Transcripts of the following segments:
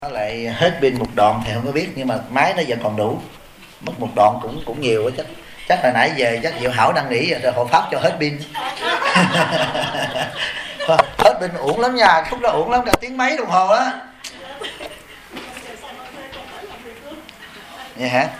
Nó lại hết pin một đoạn thì không có biết, nhưng mà máy nó vẫn còn đủ. Mất một đoạn cũng nhiều á, chắc là nãy về chắc Diệu Hảo đang nghỉ rồi hộ pháp cho hết pin. Hết pin uổng lắm nha, khúc đó uổng lắm, cả tiếng mấy đồng hồ á. Vậy hả?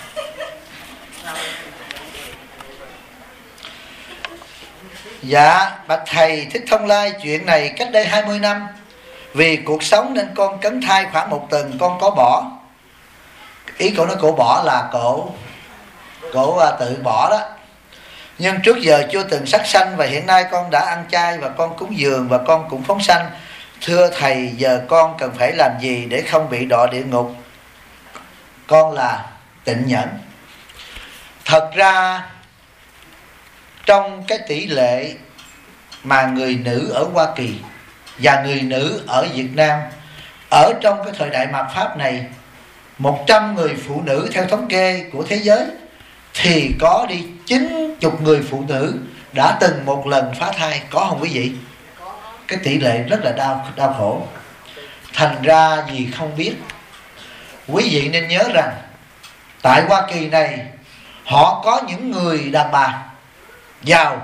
Dạ, bạch thầy Thích Thông Lai, chuyện này cách đây 20 năm. Vì cuộc sống nên con cấn thai khoảng 1 tuần, con có bỏ. Ý cổ nói cổ bỏ là cổ tự bỏ đó. Nhưng trước giờ chưa từng sát sanh, và hiện nay con đã ăn chay và con cúng dường và con cũng phóng sanh. Thưa thầy, giờ con cần phải làm gì để không bị đọa địa ngục? Con là Tịnh Nhẫn. Thật ra trong cái tỷ lệ mà người nữ ở Hoa Kỳ và người nữ ở Việt Nam, ở trong cái thời đại mạt Pháp này, 100 người phụ nữ theo thống kê của thế giới thì có đi 90 người phụ nữ đã từng một lần phá thai. Có không quý vị? Cái tỷ lệ rất là đau khổ. Thành ra gì không biết, quý vị nên nhớ rằng tại Hoa Kỳ này họ có những người đàn bà giàu,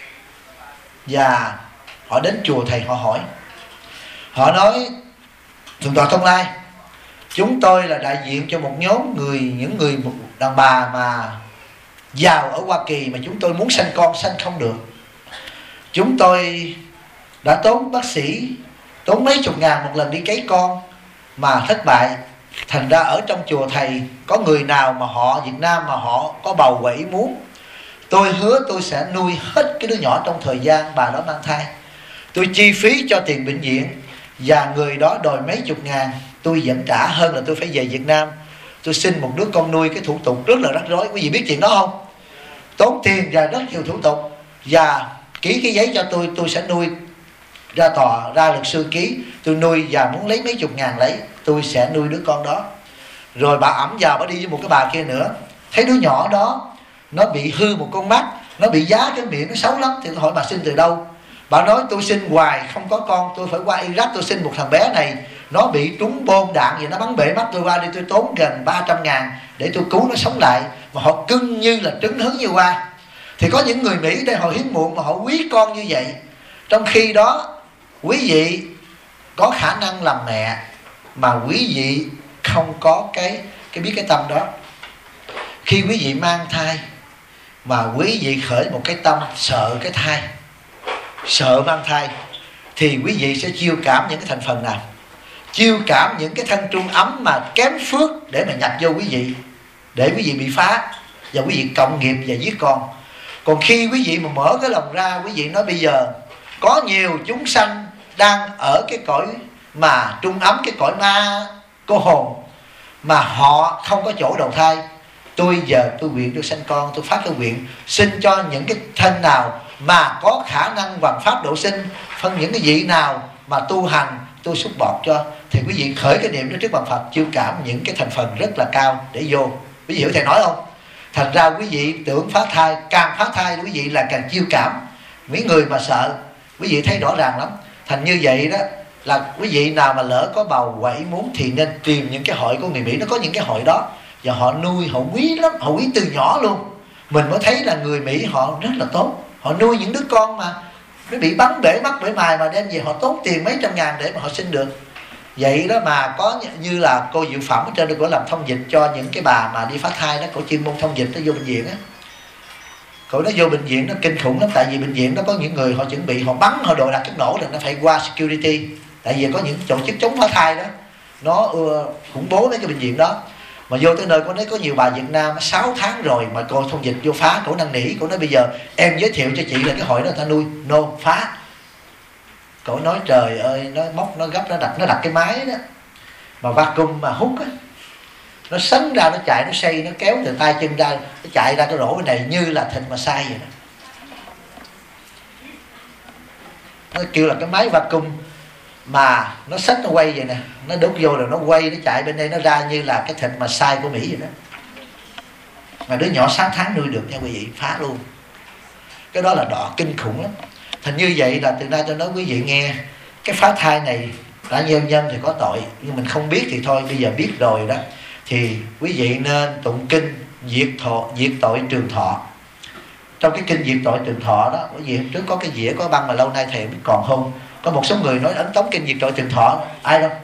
và họ đến chùa thầy họ hỏi, họ nói: Thượng tọa Thông Lai, chúng tôi là đại diện cho một nhóm những người đàn bà mà giàu ở Hoa Kỳ, mà chúng tôi muốn sanh con sanh không được. Chúng tôi đã tốn bác sĩ, tốn mấy chục ngàn một lần đi cấy con mà thất bại. Thành ra ở trong chùa thầy có người nào mà họ Việt Nam mà họ có bầu và ý muốn, tôi hứa tôi sẽ nuôi hết cái đứa nhỏ trong thời gian bà đó mang thai. Tôi chi phí cho tiền bệnh viện, và người đó đòi mấy chục ngàn, tôi vẫn trả hơn là tôi phải về Việt Nam tôi xin một đứa con nuôi. Cái thủ tục rất là rắc rối. Quý vị biết chuyện đó không? Tốn tiền và rất nhiều thủ tục. Và ký cái giấy cho tôi sẽ nuôi, ra tòa, ra luật sư ký, tôi nuôi và muốn lấy mấy chục ngàn lấy, tôi sẽ nuôi đứa con đó. Rồi bà ẵm vào, bà đi với một cái bà kia nữa, thấy đứa nhỏ đó nó bị hư một con mắt, nó bị giá cái miệng, nó xấu lắm. Thì tôi hỏi bà sinh từ đâu? Bà nói tôi sinh hoài không có con, tôi phải qua Iraq tôi sinh một thằng bé này, nó bị trúng bom đạn gì nó bắn bể mắt tôi, qua đi tôi tốn gần 300 ngàn để tôi cứu nó sống lại. Mà họ cưng như là trứng hứng như hoa. Thì có những người Mỹ đây họ hiếm muộn mà họ quý con như vậy. Trong khi đó quý vị có khả năng làm mẹ mà quý vị không có cái biết cái tâm đó. Khi quý vị mang thai mà quý vị khởi một cái tâm sợ cái thai, sợ mang thai, thì quý vị sẽ chiêu cảm những cái thành phần nào? Chiêu cảm những cái thân trung ấm mà kém phước để mà nhập vô quý vị, để quý vị bị phá và quý vị cộng nghiệp và giết con. Còn khi quý vị mà mở cái lòng ra, quý vị nói bây giờ có nhiều chúng sanh đang ở cái cõi mà trung ấm, cái cõi ma cô hồn, mà họ không có chỗ đầu thai. Tôi giờ tôi nguyện tôi sanh con, tôi phát cái nguyện sinh cho những cái thân nào mà có khả năng hoàn pháp độ sinh, phân những cái vị nào mà tu hành tôi xúc bọt cho. Thì quý vị khởi cái niệm đó trước bàn Phật, chiêu cảm những cái thành phần rất là cao để vô. Quý vị hiểu thầy nói không? Thành ra quý vị tưởng phá thai, càng phá thai quý vị là càng chiêu cảm mấy người mà sợ. Quý vị thấy rõ ràng lắm. Thành như vậy đó là quý vị nào mà lỡ có bầu và ý muốn thì nên tìm những cái hội của người Mỹ. Nó có những cái hội đó và họ nuôi, họ quý lắm, họ quý từ nhỏ luôn. Mình mới thấy là người Mỹ họ rất là tốt. Họ nuôi những đứa con mà nó bị bắn bể mắt bể mài mà đem về họ tốn tiền mấy trăm ngàn để mà họ sinh được. Vậy đó mà có như là cô Diệu Phẩm ở trên đây, cô làm thông dịch cho những cái bà mà đi phá thai đó, cô chuyên môn thông dịch, nó vô bệnh viện á. Cô nó vô bệnh viện nó kinh khủng lắm. Tại vì bệnh viện nó có những người họ chuẩn bị, họ bắn, họ đồ đặt chất nổ rồi nó phải qua security. Tại vì có những tổ chức chống phá thai đó, nó khủng bố mấy cái bệnh viện đó. Mà vô tới nơi cô nói có nhiều bà Việt Nam 6 tháng rồi mà cô thông dịch vô phá. Cổ năn nỉ, cổ nói bây giờ em giới thiệu cho chị là cái hội đó người ta nuôi, no phá. Cổ nói trời ơi, nó móc, nó gấp, nó đặt cái máy đó mà vacuum mà hút á, nó sấn ra, nó chạy, nó xây, nó kéo từ tay chân ra, nó chạy ra cái rổ bên này như là thịt mà sai vậy đó. Nó kêu là cái máy vacuum mà nó xách, nó quay vậy nè, nó đút vô rồi nó quay, nó chạy bên đây, nó ra như là cái thịt mà sai của Mỹ vậy đó. Mà đứa nhỏ 6 tháng nuôi được nha quý vị, phá luôn. Cái đó là đọ kinh khủng lắm. Thành như vậy là từ nay tôi nói quý vị nghe, cái phá thai này đã nhân nhân thì có tội, nhưng mình không biết thì thôi, bây giờ biết rồi đó thì quý vị nên tụng kinh diệt tội trường thọ. Trong cái kinh diệt tội trường thọ đó, quý vị hôm trước có cái dĩa có băng mà lâu nay thầy biết còn không? Có một số người nói ấn tống kinh diệt tội trường thọ, ai đâu?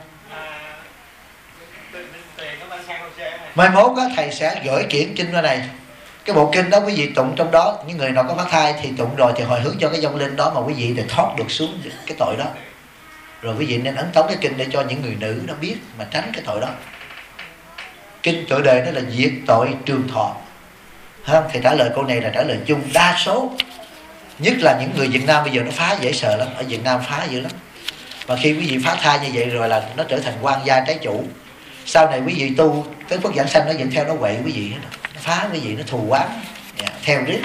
Mai mốt á, thầy sẽ gửi kiện kinh ra này. Cái bộ kinh đó quý vị tụng trong đó, những người nào có phá thai thì tụng rồi thì hồi hướng cho cái vong linh đó mà quý vị để thoát được xuống cái tội đó. Rồi quý vị nên ấn tống cái kinh để cho những người nữ nó biết mà tránh cái tội đó. Kinh tựa đề đó là diệt tội trường thọ. Không, thầy trả lời câu này là trả lời chung. Đa số, nhất là những người Việt Nam bây giờ nó phá dễ sợ lắm. Ở Việt Nam phá dữ lắm. Và khi quý vị phá thai như vậy rồi là nó trở thành quan gia trái chủ. Sau này quý vị tu tới phước giảng sanh nó vẫn theo nó quậy quý vị hết. Nó phá quý vị, nó thù oán, theo riết.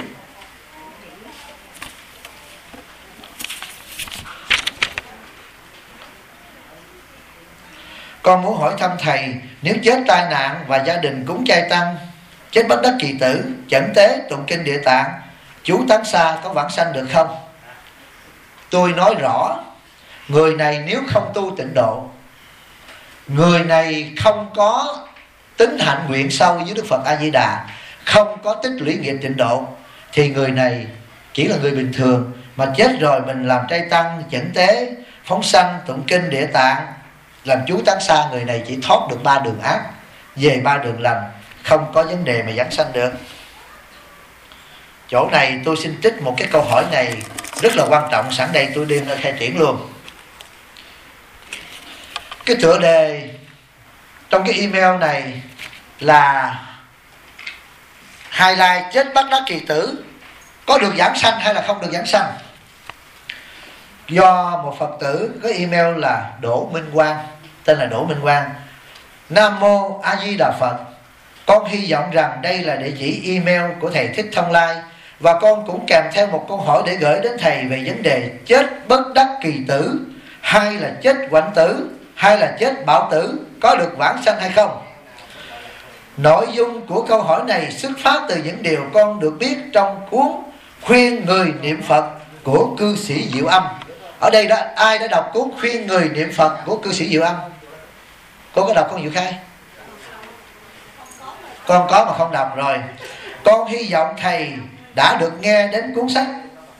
Con muốn hỏi thăm thầy, nếu chết tai nạn và gia đình cúng chay tăng, chết bất đắc kỳ tử, chẩn tế, tụng kinh Địa Tạng, chú tán xa có vãng sanh được không? Tôi nói rõ, người này nếu không tu tịnh độ, người này không có tính hạnh nguyện sâu với Đức Phật A Di Đà, không có tích lũy nghiệp tịnh độ, thì người này chỉ là người bình thường, mà chết rồi mình làm trai tăng, chẩn tế, phóng sanh, tụng kinh Địa Tạng, làm chú tán xa, người này chỉ thoát được 3 đường ác, về 3 đường lành, không có vấn đề mà giảng sanh được. Chỗ này tôi xin trích một cái câu hỏi này rất là quan trọng, sẵn đây tôi đem ra khai triển luôn. Cái tựa đề trong cái email này là highlight chết bất đắc kỳ tử, có được giảng sanh hay là không được giảng sanh. Do một Phật tử có email là Đỗ Minh Quang, tên là Đỗ Minh Quang. Nam Mô A Di Đà Phật. Con hy vọng rằng đây là địa chỉ email của thầy Thích Thông Lai, và con cũng kèm theo một câu hỏi để gửi đến thầy về vấn đề chết bất đắc kỳ tử, hay là chết hoạnh tử, hay là chết bảo tử, có được vãng sanh hay không. Nội dung của câu hỏi này xuất phát từ những điều con được biết trong cuốn Khuyên Người Niệm Phật của cư sĩ Diệu Âm. Ở đây đó, ai đã đọc cuốn Khuyên Người Niệm Phật của cư sĩ Diệu Âm? Con có đọc không Diệu Khai? Con có mà không đọc rồi. Con hy vọng thầy đã được nghe đến cuốn sách,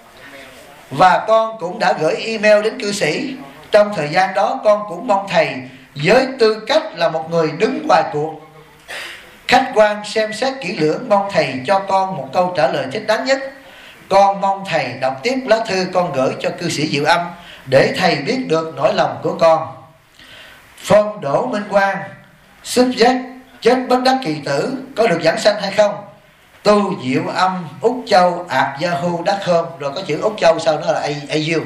và con cũng đã gửi email đến cư sĩ. Trong thời gian đó con cũng mong thầy với tư cách là một người đứng ngoài cuộc, khách quan xem xét kỹ lưỡng, mong thầy cho con một câu trả lời thích đáng nhất. Con mong thầy đọc tiếp lá thư con gửi cho cư sĩ Diệu Âm để thầy biết được nỗi lòng của con. Phong Đỗ Minh Quang, xuất giác chết bất đắc kỳ tử, có được giảng sanh hay không? Tu Diệu Âm Úc Châu @yahoo.com, rồi có chữ Úc Châu sau đó là AU.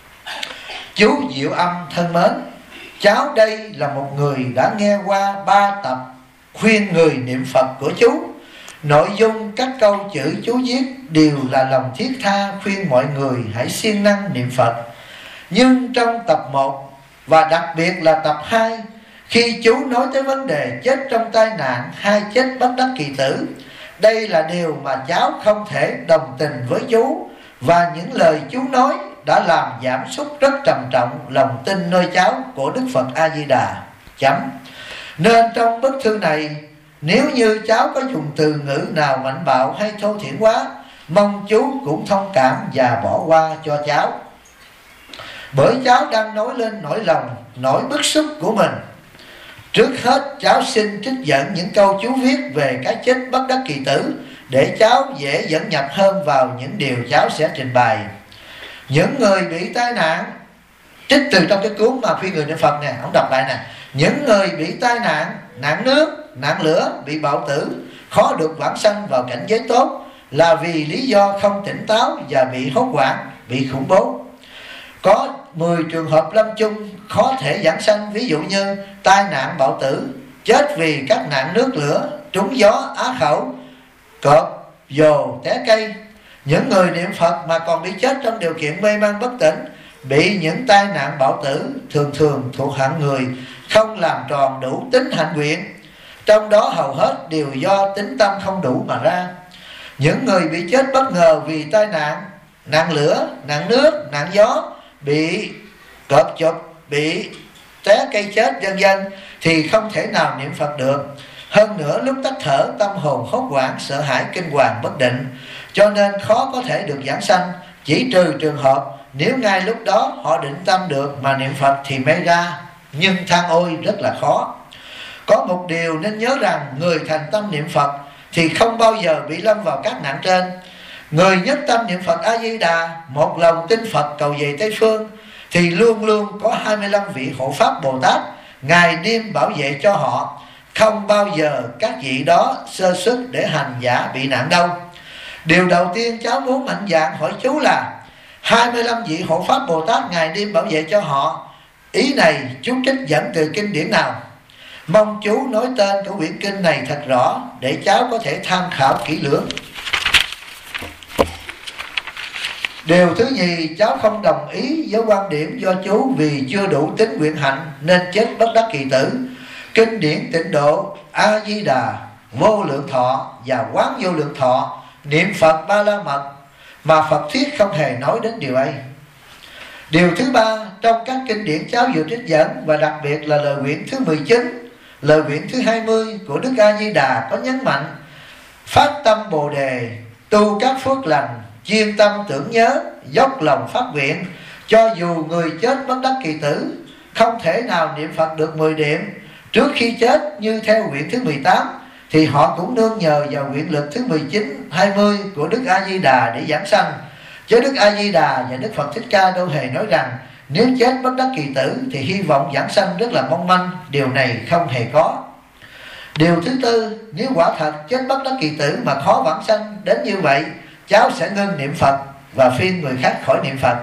Chú Diệu Âm thân mến, cháu đây là một người đã nghe qua 3 tập Khuyên Người Niệm Phật của chú. Nội dung các câu chữ chú viết đều là lòng thiết tha khuyên mọi người hãy siêng năng niệm Phật. Nhưng trong tập 1 và đặc biệt là tập 2, khi chú nói tới vấn đề chết trong tai nạn hay chết bất đắc kỳ tử, đây là điều mà cháu không thể đồng tình với chú, và những lời chú nói đã làm giảm sút rất trầm trọng lòng tin nơi cháu của Đức Phật A Di Đà. Chấm. Nên trong bức thư này, nếu như cháu có dùng từ ngữ nào mạnh bạo hay thô thiển quá, mong chú cũng thông cảm và bỏ qua cho cháu, bởi cháu đang nói lên nỗi lòng, nỗi bức xúc của mình. Trước hết cháu xin trích dẫn những câu chú viết về cái chết bất đắc kỳ tử để cháu dễ dẫn nhập hơn vào những điều cháu sẽ trình bày. Những người bị tai nạn, trích từ trong cái cuốn mà Khuyên Người Niệm Phật nè, ông đọc lại nè. Những người bị tai nạn, nạn nước, nạn lửa, bị bạo tử, khó được vãng sanh vào cảnh giới tốt là vì lý do không tỉnh táo và bị hốt hoảng, bị khủng bố. Có 10 trường hợp lâm chung khó thể giảng sanh, ví dụ như tai nạn bạo tử, chết vì các nạn nước lửa, trúng gió, á khẩu, cọp, dồ, té cây. Những người niệm Phật mà còn bị chết trong điều kiện mê man bất tỉnh, bị những tai nạn bạo tử thường thường thuộc hạng người không làm tròn đủ tính hạnh nguyện, trong đó hầu hết đều do tính tâm không đủ mà ra. Những người bị chết bất ngờ vì tai nạn, nạn lửa, nạn nước, nạn gió, bị cọp chụp, bị té cây chết vân vân thì không thể nào niệm Phật được. Hơn nữa lúc tắt thở tâm hồn hốt hoảng, sợ hãi, kinh hoàng, bất định, cho nên khó có thể được giảng sanh. Chỉ trừ trường hợp nếu ngay lúc đó họ định tâm được mà niệm Phật thì mới ra, nhưng than ôi rất là khó. Có một điều nên nhớ rằng người thành tâm niệm Phật thì không bao giờ bị lâm vào các nạn trên. Người nhất tâm niệm Phật A-di-đà, một lòng tin Phật cầu về Tây Phương, thì luôn luôn có 25 vị hộ pháp Bồ Tát ngày đêm bảo vệ cho họ. Không bao giờ các vị đó sơ xuất để hành giả bị nạn đâu. Điều đầu tiên cháu muốn mạnh dạn hỏi chú là 25 vị hộ pháp Bồ Tát ngày đêm bảo vệ cho họ, ý này chú trích dẫn từ kinh điển nào? Mong chú nói tên của quyển kinh này thật rõ để cháu có thể tham khảo kỹ lưỡng. Điều thứ nhì, cháu không đồng ý với quan điểm do chú vì chưa đủ tính nguyện hạnh nên chết bất đắc kỳ tử. Kinh điển Tịnh Độ, A-di-đà, Vô Lượng Thọ và Quán Vô Lượng Thọ, niệm Phật Ba La Mật, mà Phật thuyết không hề nói đến điều ấy. Điều thứ ba, trong các kinh điển cháu vừa trích dẫn, và đặc biệt là lời quyển thứ 19, lời quyển thứ 20 của Đức A-di-đà có nhấn mạnh phát tâm Bồ Đề, tu các phước lành, chuyên tâm tưởng nhớ, dốc lòng phát nguyện. Cho dù người chết bất đắc kỳ tử, không thể nào niệm Phật được 10 niệm trước khi chết như theo quyển thứ 18, thì họ cũng nương nhờ vào nguyện lực thứ 19, 20 của Đức A-di-đà để giảng sanh. Chứ Đức A-di-đà và Đức Phật Thích Ca đâu hề nói rằng nếu chết bất đắc kỳ tử thì hy vọng giảng sanh rất là mong manh. Điều này không hề có. Điều thứ tư, nếu quả thật chết bất đắc kỳ tử mà khó vãng sanh đến như vậy, cháu sẽ ngưng niệm Phật và phiên người khác khỏi niệm Phật.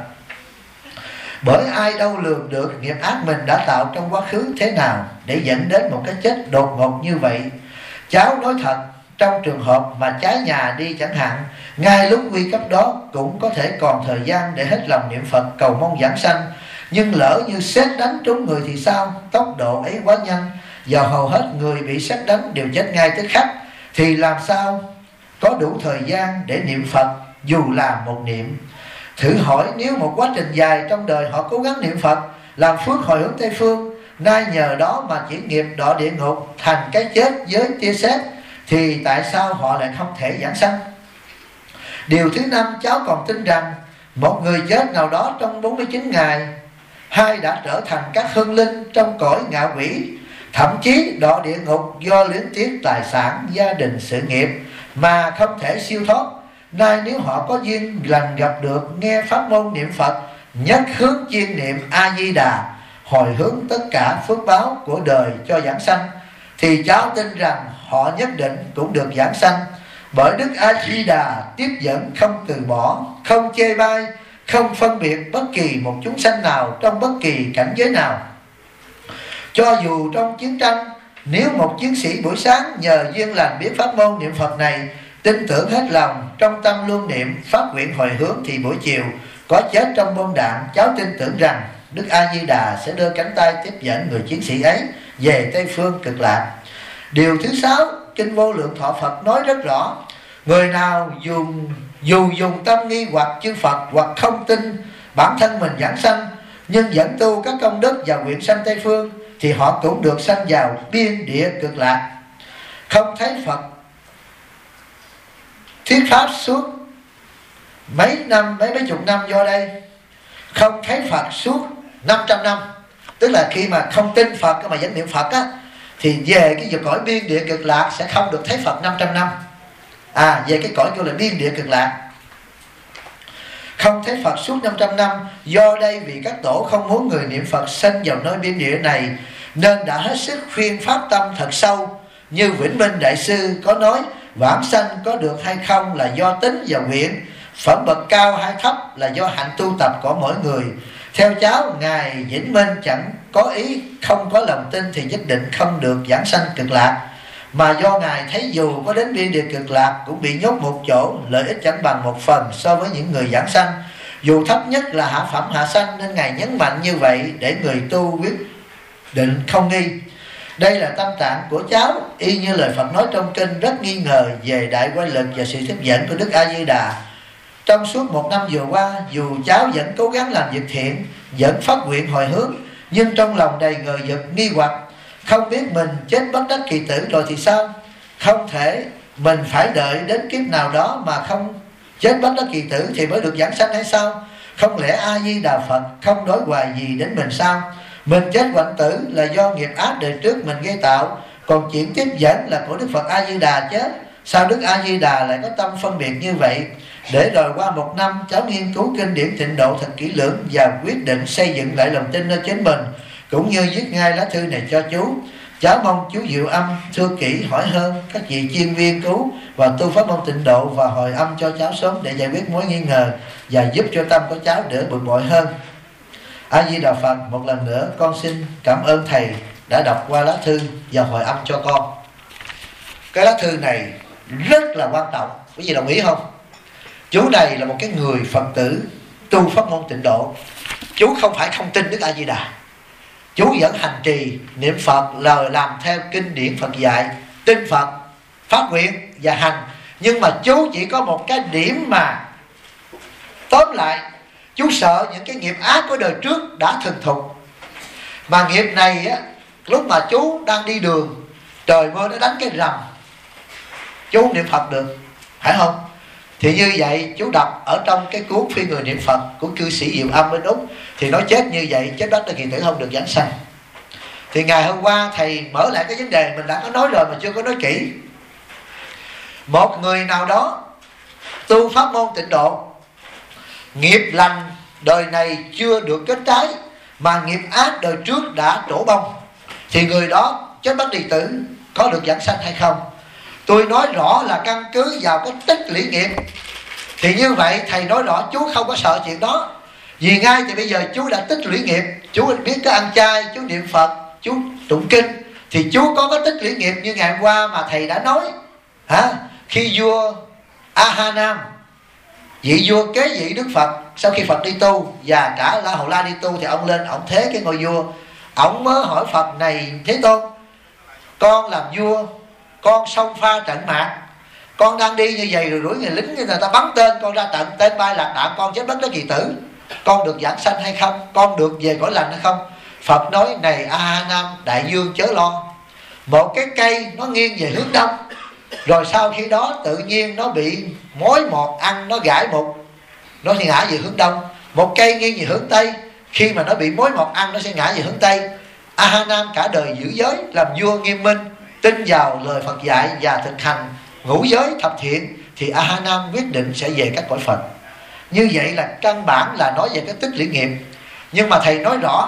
Bởi ai đâu lường được nghiệp ác mình đã tạo trong quá khứ thế nào để dẫn đến một cái chết đột ngột như vậy. Cháu nói thật, trong trường hợp mà cháy nhà đi chẳng hạn, ngay lúc nguy cấp đó cũng có thể còn thời gian để hết lòng niệm Phật cầu mong giảng sanh. Nhưng lỡ như sét đánh trúng người thì sao? Tốc độ ấy quá nhanh, và hầu hết người bị sét đánh đều chết ngay tức khắc, thì làm sao có đủ thời gian để niệm Phật dù là một niệm? Thử hỏi nếu một quá trình dài trong đời họ cố gắng niệm Phật, làm phước hồi hướng Tây Phương, nay nhờ đó mà chuyển nghiệp đọa địa ngục thành cái chết với tia sét, thì tại sao họ lại không thể giảng sanh? Điều thứ năm, cháu còn tin rằng một người chết nào đó trong 49 ngày, hay đã trở thành các hương linh trong cõi ngạ quỷ, thậm chí đọa địa ngục do luyến tiếc tài sản, gia đình, sự nghiệp mà không thể siêu thoát. Nay nếu họ có duyên lành gặp được nghe pháp môn niệm Phật, nhất hướng chuyên niệm A-di-đà, hồi hướng tất cả phước báo của đời cho giảng sanh, thì cháu tin rằng họ nhất định cũng được giảng sanh. Bởi Đức A-di-đà tiếp dẫn không từ bỏ, không chê bai, không phân biệt bất kỳ một chúng sanh nào trong bất kỳ cảnh giới nào. Cho dù trong chiến tranh, nếu một chiến sĩ buổi sáng nhờ duyên lành biết pháp môn niệm Phật này, tin tưởng hết lòng, trong tâm luôn niệm phát nguyện hồi hướng, thì buổi chiều có chết trong bom đạn, cháu tin tưởng rằng Đức A-di-đà sẽ đưa cánh tay tiếp dẫn người chiến sĩ ấy về Tây Phương Cực Lạc. Điều thứ sáu, Kinh Vô Lượng Thọ Phật nói rất rõ, người nào dù dùng tâm nghi hoặc chư Phật, hoặc không tin bản thân mình giảng sanh, nhưng vẫn tu các công đức và nguyện sanh Tây Phương, thì họ cũng được sanh vào biên địa Cực Lạc. Không thấy Phật thuyết pháp suốt mấy chục năm do đây, không thấy Phật suốt 500 năm, tức là khi mà không tin Phật mà vẫn niệm Phật á, thì về cái cõi biên địa Cực Lạc sẽ không được thấy Phật 500 năm. Về cái cõi kêu là biên địa Cực Lạc, không thấy Phật suốt 500 năm. Do đây vì các tổ không muốn người niệm Phật sanh vào nơi biên địa này, nên đã hết sức khuyên pháp tâm thật sâu. Như Vĩnh Minh Đại Sư có nói, vãng sanh có được hay không là do tính và nguyện, phẩm bậc cao hay thấp là do hạnh tu tập của mỗi người. Theo cháu, Ngài Vĩnh Minh chẳng có ý không có lòng tin thì nhất định không được giảng sanh Cực Lạc, mà do Ngài thấy dù có đến biên địa Cực Lạc cũng bị nhốt một chỗ, lợi ích chẳng bằng một phần so với những người giảng sanh, dù thấp nhất là hạ phẩm hạ sanh, nên Ngài nhấn mạnh như vậy để người tu quyết định không nghi. Đây là tâm trạng của cháu, y như lời Phật nói trong kinh, rất nghi ngờ về đại quay lực và sự tiếp dẫn của Đức A-di-đà. Trong suốt 1 năm vừa qua, dù cháu vẫn cố gắng làm việc thiện, vẫn phát nguyện hồi hướng, nhưng trong lòng đầy ngờ vực nghi hoặc, không biết mình chết bất đắc kỳ tử rồi thì sao? Không thể mình phải đợi đến kiếp nào đó mà không chết bất đắc kỳ tử thì mới được giảng sanh hay sao? Không lẽ A Di Đà Phật không đối hoài gì đến mình sao? Mình chết hoạnh tử là do nghiệp ác đời trước mình gây tạo, còn chuyện tiếp dẫn là của Đức Phật A Di Đà chứ. Sao Đức A Di Đà lại có tâm phân biệt như vậy? Để rồi qua 1 năm cháu nghiên cứu kinh điển Tịnh Độ thật kỹ lưỡng và quyết định xây dựng lại lòng tin ở chính mình, cũng như viết ngay lá thư này cho chú. Cháu mong chú Diệu Âm thưa kỹ hỏi hơn các vị chuyên nghiên cứu và tu pháp môn Tịnh Độ và hồi âm cho cháu sớm để giải quyết mối nghi ngờ và giúp cho tâm của cháu đỡ bực bội hơn. A Di Đà Phật. Một lần nữa con xin cảm ơn thầy đã đọc qua lá thư và hồi âm cho con. Cái lá thư này rất là quan trọng, quý vị đồng ý không? Chú này là một cái người Phật tử tu pháp môn Tịnh Độ. Chú không phải không tin Đức A Di Đà, chú vẫn hành trì niệm Phật, lời làm theo kinh điển Phật dạy, tin Phật, phát nguyện và hành. Nhưng mà chú chỉ có một cái điểm mà tóm lại, chú sợ những cái nghiệp ác của đời trước đã thuần thục. Mà nghiệp này á, lúc mà chú đang đi đường, trời mưa nó đánh cái rầm, chú không niệm Phật được, phải không? Thì như vậy chú đọc ở trong cái cuốn Phi Người Niệm Phật của cư sĩ Diệu Âm bên Úc, thì nói chết như vậy, chết bất đắc kỳ tử không được giảng sanh. Thì ngày hôm qua thầy mở lại cái vấn đề mình đã có nói rồi mà chưa có nói kỹ. Một người nào đó tu pháp môn Tịnh Độ, nghiệp lành đời này chưa được kết trái, mà nghiệp ác đời trước đã trổ bông, thì người đó chết bất kỳ tử có được giảng sanh hay không? Tôi nói rõ là căn cứ vào cái tích lũy nghiệp. Thì như vậy thầy nói rõ chú không có sợ chuyện đó. Vì ngay thì bây giờ chú đã tích lũy nghiệp, chú biết cái ăn chay, chú niệm Phật, chú tụng kinh, thì chú có cái tích lũy nghiệp như ngày hôm qua mà thầy đã nói. Khi vua A Nam, vị vua kế vị Đức Phật, sau khi Phật đi tu và cả La Hầu La đi tu, thì ông lên, ông thế cái ngôi vua. Ông mới hỏi Phật: này Thế Tôn, con làm vua, con xông pha trận mạc, con đang đi như vậy rồi đuổi người lính người ta bắn tên, con ra trận tên bay lạc đạn, con chết bất đắc kỳ tử, con được giảng sanh hay không? Con được về cõi lành hay không? Phật nói: này A Nam, đại vương chớ lo. Một cái cây nó nghiêng về hướng đông, rồi sau khi đó tự nhiên nó bị mối mọt ăn, nó gãi một, nó sẽ ngã về hướng đông. Một cây nghiêng về hướng tây, khi mà nó bị mối mọt ăn nó sẽ ngã về hướng tây. A Nam cả đời giữ giới, làm vua nghiêm minh, tin vào lời Phật dạy và thực hành ngũ giới thập thiện, thì A Nam quyết định sẽ về các cõi Phật. Như vậy là căn bản là nói về cái tích lũy nghiệp. Nhưng mà thầy nói rõ,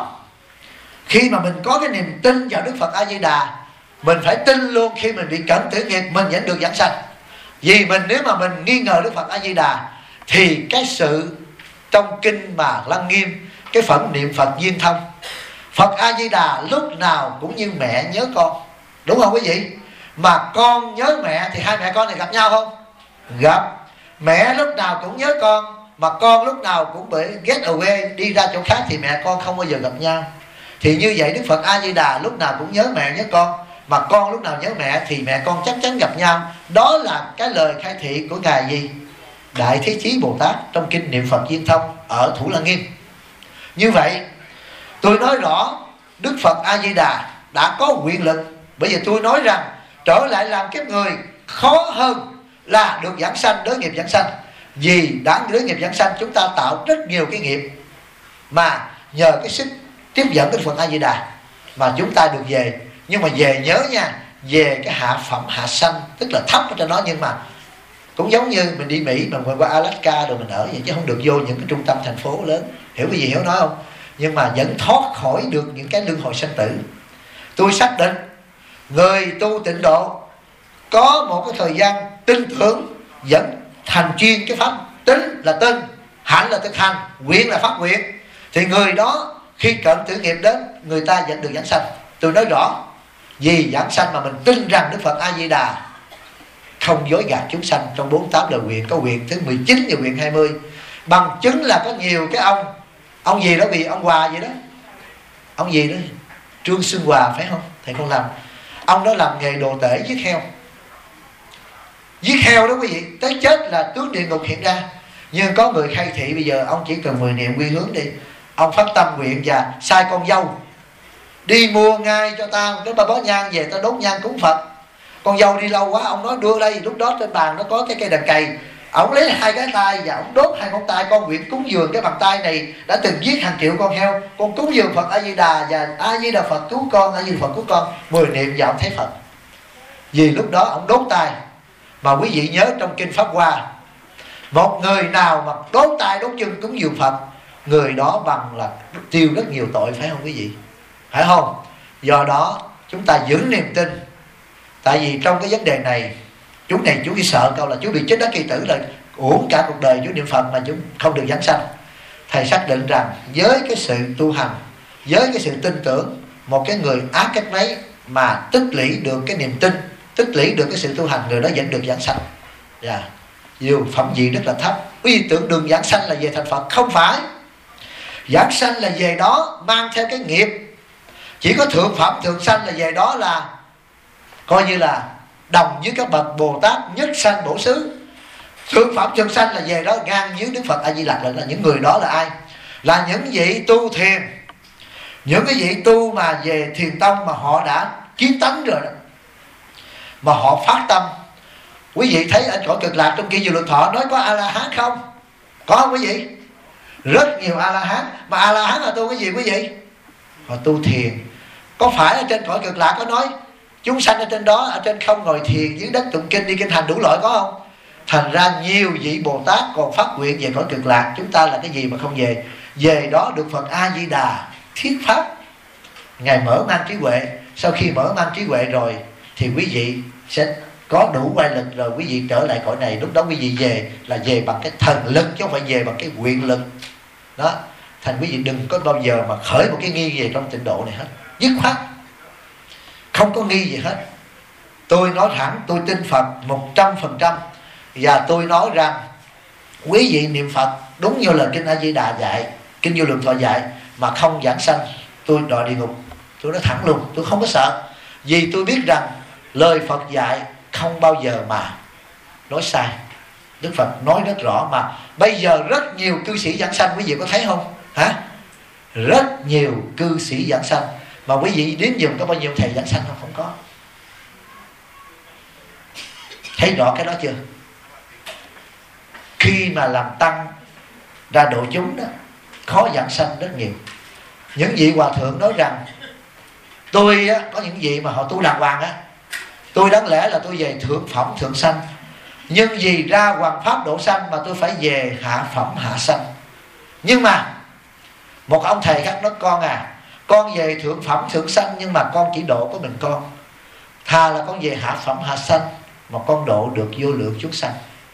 khi mà mình có cái niềm tin vào Đức Phật A Di Đà, mình phải tin luôn khi mình bị cận tử nghiệp mình vẫn được giảng sanh. Vì mình nếu mà mình nghi ngờ Đức Phật A Di Đà, thì cái sự trong kinh mà Lăng Nghiêm, cái phẩm niệm Phật viên thông, Phật A Di Đà lúc nào cũng như mẹ nhớ con, đúng không quý vị? Mà con nhớ mẹ thì hai mẹ con này gặp nhau không? Gặp. Mẹ lúc nào cũng nhớ con, mà con lúc nào cũng bị get away, đi ra chỗ khác, thì mẹ con không bao giờ gặp nhau. Thì như vậy Đức Phật A Di Đà lúc nào cũng nhớ mẹ nhớ con, mà con lúc nào nhớ mẹ thì mẹ con chắc chắn gặp nhau. Đó là cái lời khai thị của Ngài gì? Đại Thế Chí Bồ Tát trong kinh niệm Phật viên thông ở Thủ Lăng Nghiêm. Như vậy tôi nói rõ Đức Phật A Di Đà đã có quyền lực. Bây giờ tôi nói rằng trở lại làm kiếp người khó hơn là được giảng sanh, đối nghiệp giảng sanh. Vì đáng đối nghiệp giảng sanh chúng ta tạo rất nhiều cái nghiệp, mà nhờ cái sức tiếp dẫn của Đức Phật A Di Đà mà chúng ta được về. Nhưng mà về nhớ nha, về cái hạ phẩm hạ sanh, tức là thấp ở trên đó, nhưng mà cũng giống như mình đi Mỹ mà mình qua Alaska rồi mình ở vậy, chứ không được vô những cái trung tâm thành phố lớn. Hiểu cái gì hiểu nói không? Nhưng mà vẫn thoát khỏi được những cái luân hồi sanh tử. Tôi xác định người tu Tịnh Độ có một cái thời gian tin tưởng, vẫn thành chuyên cái pháp. Tính là tin, hạnh là thực hành, nguyện là phát nguyện, thì người đó khi cận tử nghiệp đến, người ta vẫn được giảng sanh. Tôi nói rõ, vì giảng sanh mà mình tin rằng Đức Phật A Di Đà không dối gạt chúng sanh trong 48 lời nguyện, có nguyện thứ 19 và nguyện 20. Bằng chứng là có nhiều cái ông gì đó, vì ông Hòa vậy đó, ông gì đó Trương Xuân Hòa phải không thầy con làm, ông đó làm nghề đồ tể giết heo. Giết heo đó quý vị, tới chết là tướng địa ngục hiện ra. Nhưng có người khai thị bây giờ ông chỉ cần 10 niệm quy hướng đi, ông phát tâm nguyện và sai con dâu đi mua ngay cho tao cái ba bó nhang về, tao đốt nhang cúng Phật. Con dâu đi lâu quá, ông nói đưa đây. Lúc đó trên bàn nó có cái cây đàn cày, ông lấy hai cái tay và ông đốt hai ngón tay. Con nguyện cúng dường cái bàn tay này đã từng giết hàng triệu con heo, con cúng dường Phật A Di Đà, và A Di Đà Phật cứu con, A Di Đà Phật cứu con. 10 niệm và ông thấy Phật. Vì lúc đó ông đốt tay. Mà quý vị nhớ trong kinh Pháp Hoa, một người nào mà đốt tay đốt chân cúng dường Phật, người đó bằng là tiêu rất nhiều tội, phải không quý vị? Phải không? Do đó chúng ta giữ niềm tin. Tại vì trong cái vấn đề này, chú chỉ sợ câu là chú bị chết đắc kỳ tử, là uổng cả cuộc đời chú niệm Phật mà chú không được giảng sanh. Thầy xác định rằng với cái sự tu hành, với cái sự tin tưởng, một cái người ác cách mấy mà tích lũy được cái niềm tin, tích lũy được cái sự tu hành, người đó vẫn được giảng sanh. Dù phẩm vị rất là thấp. Quý vị tưởng đường giảng sanh là về thành Phật, không phải. Giảng sanh là về đó mang theo cái nghiệp. Chỉ có thượng phẩm thượng sanh là về đó là coi như là đồng với các bậc Bồ Tát nhất sanh bổ xứ. Thượng phẩm thượng sanh là về đó ngang với Đức Phật A Di Lặc. Là những người đó là ai? Là những vị tu thiền, những cái vị tu mà về thiền tông mà họ đã kiến tánh rồi đó, mà họ phát tâm. Quý vị thấy ở cõi Cực Lạc trong Kinh Vô Lượng Thọ nói có A-la-hán không? Có không quý vị? Rất nhiều A-la-hán. Mà A-la-hán là tu cái gì quý vị? Họ tu thiền. Có phải ở trên cõi Cực Lạc có nói chúng sanh ở trên đó, ở trên không ngồi thiền, dưới đất tụng kinh, đi kinh hành đủ loại, có không? Thành ra nhiều vị Bồ Tát còn phát nguyện về cõi Cực Lạc. Chúng ta là cái gì mà không về? Về đó được Phật A Di Đà thuyết pháp, Ngài mở mang trí huệ. Sau khi mở mang trí huệ rồi thì quý vị sẽ có đủ quay lực rồi, quý vị trở lại cõi này. Lúc đó quý vị về là về bằng cái thần lực, chứ không phải về bằng cái quyền lực đó. Thành quý vị đừng có bao giờ mà khởi một cái nghi về trong tịnh độ này hết. Dứt khoát không có nghi gì hết. Tôi nói thẳng, tôi tin Phật 100%. Và tôi nói rằng quý vị niệm Phật đúng như lời Kinh A Di Đà dạy, Kinh Vô Lượng Thọ dạy, mà không giảng sanh, tôi đọa địa ngục. Tôi nói thẳng luôn, tôi không có sợ. Vì tôi biết rằng lời Phật dạy không bao giờ mà nói sai. Đức Phật nói rất rõ. Mà bây giờ rất nhiều cư sĩ giảng sanh, quý vị có thấy không? Hả? Rất nhiều cư sĩ giảng sanh. Mà quý vị đến dùm có bao nhiêu thầy giảng sanh không? Không có. Thấy rõ cái đó chưa? Khi mà làm tăng ra độ chúng đó, khó giảng sanh rất nhiều. Những vị hòa thượng nói rằng tôi á, có những vị mà họ tu đàng hoàng á, tôi đáng lẽ là tôi về thượng phẩm thượng sanh, nhưng vì ra hoàng pháp độ sanh mà tôi phải về hạ phẩm hạ sanh. Nhưng mà một ông thầy khác nói con về thượng phẩm thượng sanh, nhưng mà con chỉ độ có mình con. Thà là con về hạ phẩm hạ sanh mà con độ được vô lượng chúng sanh,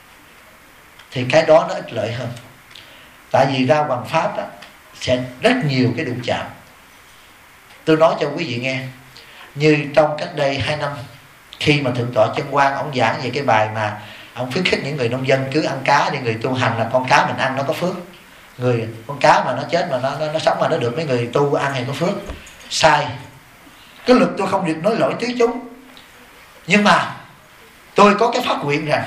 thì cái đó nó ích lợi hơn. Tại vì ra hoàng pháp đó, sẽ rất nhiều cái đụng chạm. Tôi nói cho quý vị nghe, như trong cách đây 2 năm, khi mà Thượng tọa Chân Quang ông giảng về cái bài mà ông khuyến khích những người nông dân cứ ăn cá, để người tu hành là con cá mình ăn nó có phước. Con cá mà nó chết mà nó sống mà nó được mấy người tu ăn thì có phước. Sai. Cái lực tôi không được nói lỗi tứ chúng, nhưng mà tôi có cái phát nguyện rằng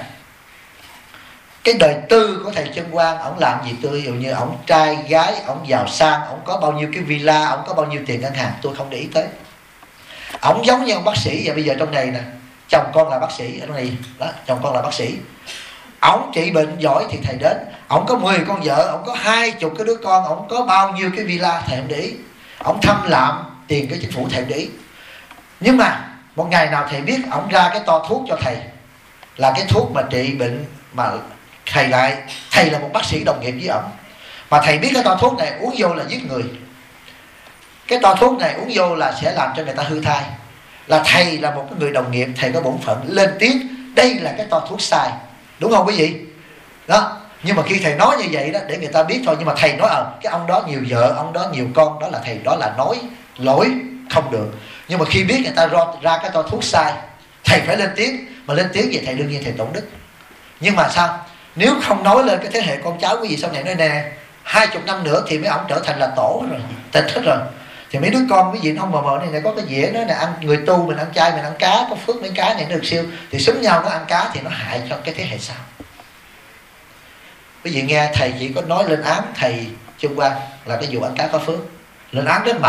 cái đời tư của thầy Chân Quang, ổng làm gì tôi, ví dụ như ổng trai gái, ổng giàu sang, ổng có bao nhiêu cái villa, ổng có bao nhiêu tiền ngân hàng, tôi không để ý tới. Ổng giống như ông bác sĩ vậy. Bây giờ trong này nè, chồng con là bác sĩ ở đây đó, chồng con là bác sĩ, ổng trị bệnh giỏi thì thầy đến. Ổng có 10 con vợ, ổng có 20 cái đứa con, ổng có bao nhiêu cái villa, thầy không để ý. Ổng thâm lạm tiền cái chính phủ, thầy không để ý. Nhưng mà một ngày nào thầy biết ổng ra cái to thuốc cho thầy, là cái thuốc mà trị bệnh, mà thầy là một bác sĩ đồng nghiệp với ổng, mà thầy biết cái to thuốc này uống vô là giết người, cái to thuốc này uống vô là sẽ làm cho người ta hư thai, là thầy là một cái người đồng nghiệp, thầy có bổn phận lên tiếng đây là cái to thuốc sai, đúng không quý vị? Đó. Nhưng mà khi thầy nói như vậy đó để người ta biết thôi, nhưng mà thầy nói cái ông đó nhiều vợ, ông đó nhiều con, đó là thầy, đó là nói lỗi không được. Nhưng mà khi biết người ta ra cái to thuốc sai, thầy phải lên tiếng. Mà lên tiếng vậy thầy đương nhiên thầy tổn đức. Nhưng mà sao? Nếu không nói lên, cái thế hệ con cháu quý vị sau này nói nè, 20 năm nữa thì mấy ông trở thành là tổ rồi, tịch hết rồi. Thì mấy đứa con quý vị nó không mờ này có cái dĩa nó là ăn, người tu mình ăn chay, mình ăn cá, có phước mấy cá này nó được siêu, thì xúm nhau nó ăn cá thì nó hại cho cái thế hệ sau. Quý vị nghe thầy chỉ có nói lên án thầy Chân Quang là cái vụ ăn cá có phước, lên án rất mạnh,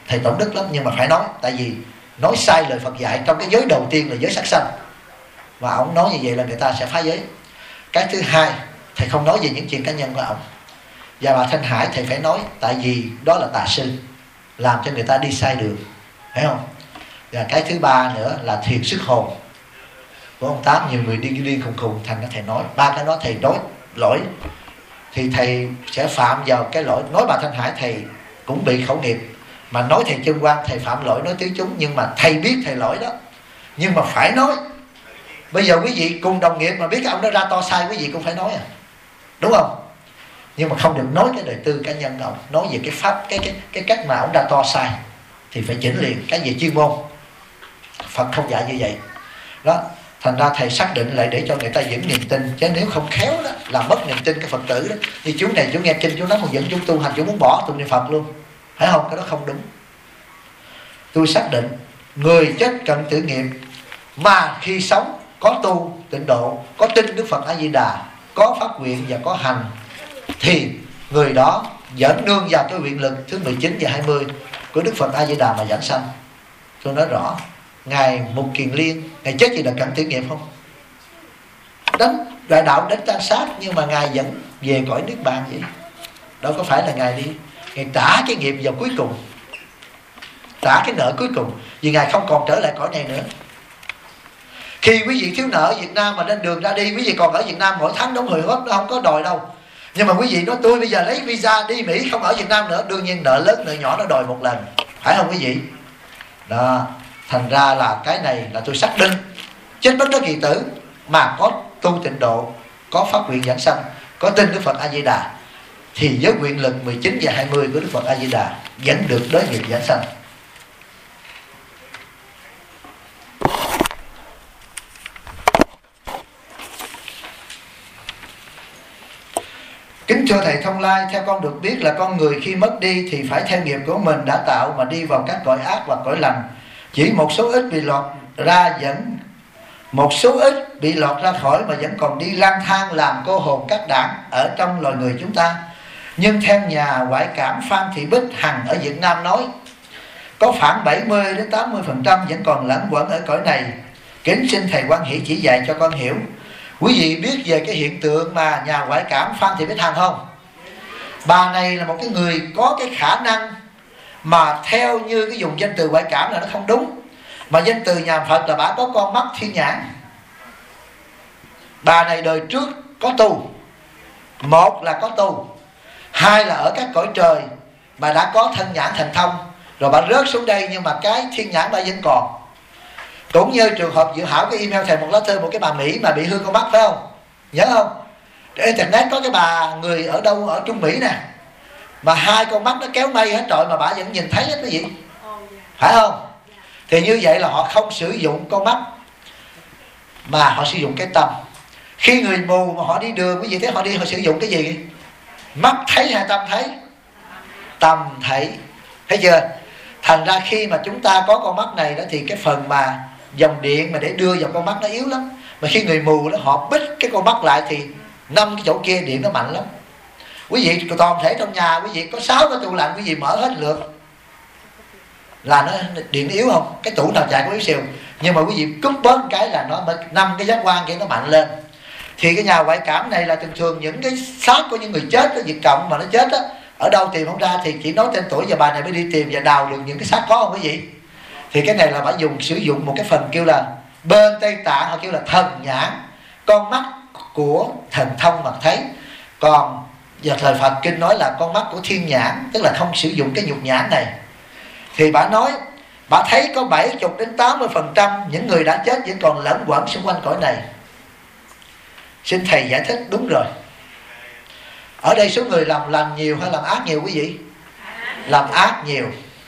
thầy tổn đức lắm, nhưng mà phải nói. Tại vì nói sai lời Phật dạy trong cái giới đầu tiên là giới sát sanh, và ông nói như vậy là người ta sẽ phá giới. Cái thứ hai, thầy không nói về những chuyện cá nhân của ông. Và bà Thanh Hải thầy phải nói, tại vì đó là tà sư, làm cho người ta đi sai đường, thấy không? Và cái thứ ba nữa là thiền sức hồn của ông Tám. Nhiều người điên khùng khùng, thành ra thầy nói ba cái đó thầy nói lỗi thì thầy sẽ phạm vào cái lỗi. Nói bà Thanh Hải thầy cũng bị khẩu nghiệp, mà nói thầy Chân Quang thầy phạm lỗi nói tứ chúng. Nhưng mà thầy biết thầy lỗi đó, nhưng mà phải nói. Bây giờ quý vị cùng đồng nghiệp mà biết cái ông đó ra to sai, quý vị cũng phải nói đúng không? Nhưng mà không được nói cái đời tư cá nhân của ông, nói về cái pháp, cái cách mà ông ra to sai thì phải chỉnh liền. Cái về chuyên môn Phật không dạy như vậy đó. Thành ra thầy xác định lại để cho người ta giữ niềm tin, chứ nếu không khéo đó làm mất niềm tin cái Phật tử đó. Thì chú này chú nghe kinh chú nói, một dẫn chú tu hành chú muốn bỏ tu niệm Phật luôn, phải không? Cái đó không đúng. Tôi xác định người chết cận tử nghiệp mà khi sống có tu tịnh độ, có tin Đức Phật A Di Đà, có phát nguyện và có hành, thì người đó dẫn nương vào cái nguyện lực thứ 19 và 20 của Đức Phật A Di Đà mà giảng sanh. Tôi nói rõ, ngài Mục Kiền Liên ngài chết gì là cận tử nghiệp không? Đánh đại đạo đến tan sát, nhưng mà ngài vẫn về cõi Niết Bàn vậy. Đâu có phải là ngài đi, ngài trả cái nghiệp vào cuối cùng, trả cái nợ cuối cùng, vì ngài không còn trở lại cõi này nữa. Khi quý vị thiếu nợ ở Việt Nam mà lên đường ra đi, quý vị còn ở Việt Nam mỗi tháng đóng hồi hốp, nó không có đòi đâu. Nhưng mà quý vị nói tôi bây giờ lấy visa đi Mỹ không ở Việt Nam nữa, đương nhiên nợ lớn nợ nhỏ nó đòi một lần, phải không quý vị? Đó, thành ra là cái này là tôi xác định chết bất đắc kỳ tử mà có tu tịnh độ, có phát nguyện giảng sanh, có tin Đức Phật A Di Đà, thì với nguyện lực 19 và 20 của Đức Phật A Di Đà vẫn được đối nghiệp giảng sanh. Kính thưa thầy Thông Lai, theo con được biết là con người khi mất đi thì phải theo nghiệp của mình đã tạo mà đi vào các cõi ác và cõi lành. Chỉ một số ít bị lọt ra khỏi mà vẫn còn đi lang thang làm cô hồn các đảng ở trong loài người chúng ta. Nhưng theo nhà ngoại cảm Phan Thị Bích Hằng ở Việt Nam nói, có khoảng 70 đến 80% vẫn còn lẫn quẩn ở cõi này. Kính xin thầy Quan Hỷ chỉ dạy cho con hiểu. Quý vị biết về cái hiện tượng mà nhà ngoại cảm Phan Thị Bích Hằng không? Bà này là một cái người có cái khả năng mà theo như cái dùng danh từ ngoại cảm là nó không đúng. Mà danh từ nhà Phật là bà có con mắt thiên nhãn. Bà này đời trước có tu, một là có tu, hai là ở các cõi trời bà đã có thân nhãn thành thông, rồi bà rớt xuống đây nhưng mà cái thiên nhãn bà vẫn còn. Cũng như trường hợp Dự Hảo cái email thầy một lá thư một cái bà Mỹ mà bị hư con mắt, phải không? Nhớ không? Internet có cái bà người ở đâu ở Trung Mỹ nè, mà hai con mắt nó kéo mây hết trọi mà bà vẫn nhìn thấy hết cái gì, phải không? Thì như vậy là họ không sử dụng con mắt mà họ sử dụng cái tâm. Khi người mù mà họ đi đường, cái gì thế họ đi họ sử dụng cái gì? Mắt thấy hay tâm thấy? Tâm thấy, thấy chưa? Thành ra khi mà chúng ta có con mắt này đó thì cái phần mà dòng điện mà để đưa vào con mắt nó yếu lắm. Mà khi người mù đó họ bích cái con mắt lại thì 5 cái chỗ kia điện nó mạnh lắm. Quý vị toàn thể trong nhà quý vị có 6 cái tủ lạnh, quý vị mở hết lượt là nó điện nó yếu không? Cái tủ nào chạy có yếu xìu, nhưng mà quý vị cúp bớt cái là nó 5 cái giác quan kia nó mạnh lên. Thì cái nhà ngoại cảm này là thường thường những cái xác của những người chết ở Việt Cộng mà nó chết á, ở đâu tìm không ra thì chỉ nói tên tuổi và bà này mới đi tìm và đào được những cái xác có không quý vị. Thì cái này là bà sử dụng một cái phần kêu là bên Tây Tạng, họ kêu là thần nhãn, con mắt của thần thông mà thấy. Còn giờ thời Phật kinh nói là con mắt của thiên nhãn, tức là không sử dụng cái nhục nhãn này. Thì bà nói bà thấy có 70 đến 80% những người đã chết vẫn còn lẫn quẩn xung quanh cõi này. Xin thầy giải thích. Đúng rồi, ở đây số người làm lành nhiều hay làm ác nhiều quý vị? Làm ác nhiều.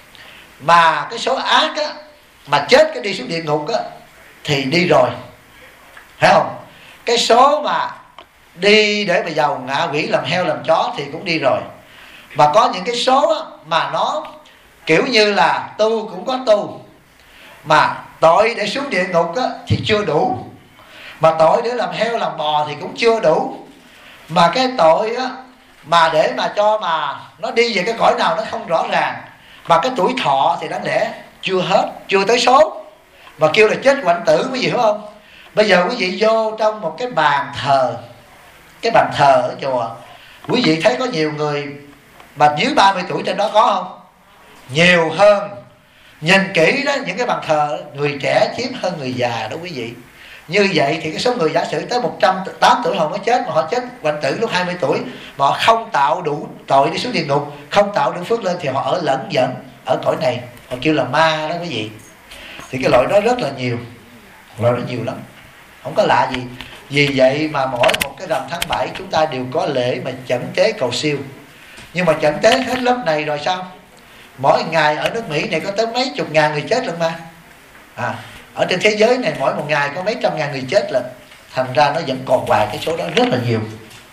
Mà cái số ác á, mà chết cái đi xuống địa ngục á, thì đi rồi, phải không? Cái số mà đi để mà giàu ngạ quỷ làm heo làm chó thì cũng đi rồi. Mà có những cái số á, mà nó kiểu như là tu cũng có tu, mà tội để xuống địa ngục á, thì chưa đủ. Mà tội để làm heo làm bò thì cũng chưa đủ. Mà cái tội á, mà để mà cho mà nó đi về cái cõi nào nó không rõ ràng. Mà cái tuổi thọ thì đáng lẽ chưa hết, chưa tới số, mà kêu là chết hoạnh tử, quý vị hiểu không? Bây giờ quý vị vô trong một cái bàn thờ, cái bàn thờ ở chùa, quý vị thấy có nhiều người mà dưới 30 tuổi trên đó có không? Nhiều hơn. Nhìn kỹ đó, những cái bàn thờ người trẻ chiếm hơn người già đó quý vị. Như vậy thì cái số người giả sử tới 108 tuổi họ mới chết, mà họ chết hoạnh tử lúc 20 tuổi, mà họ không tạo đủ tội đi xuống địa ngục, không tạo đủ phước lên, thì họ ở lẫn dẫn ở cõi này, họ kêu là ma đó quý vị. Thì cái loại đó rất là nhiều, loại đó nhiều lắm, không có lạ gì. Vì vậy mà mỗi một cái rằm tháng 7 chúng ta đều có lễ mà chẩn tế cầu siêu. Nhưng mà chẩn tế hết lớp này rồi sao? Mỗi ngày ở nước Mỹ này có tới mấy chục ngàn người chết lận mà. Ở trên thế giới này mỗi một ngày có mấy trăm ngàn người chết lận. Thành ra nó vẫn còn hoài cái số đó rất là nhiều.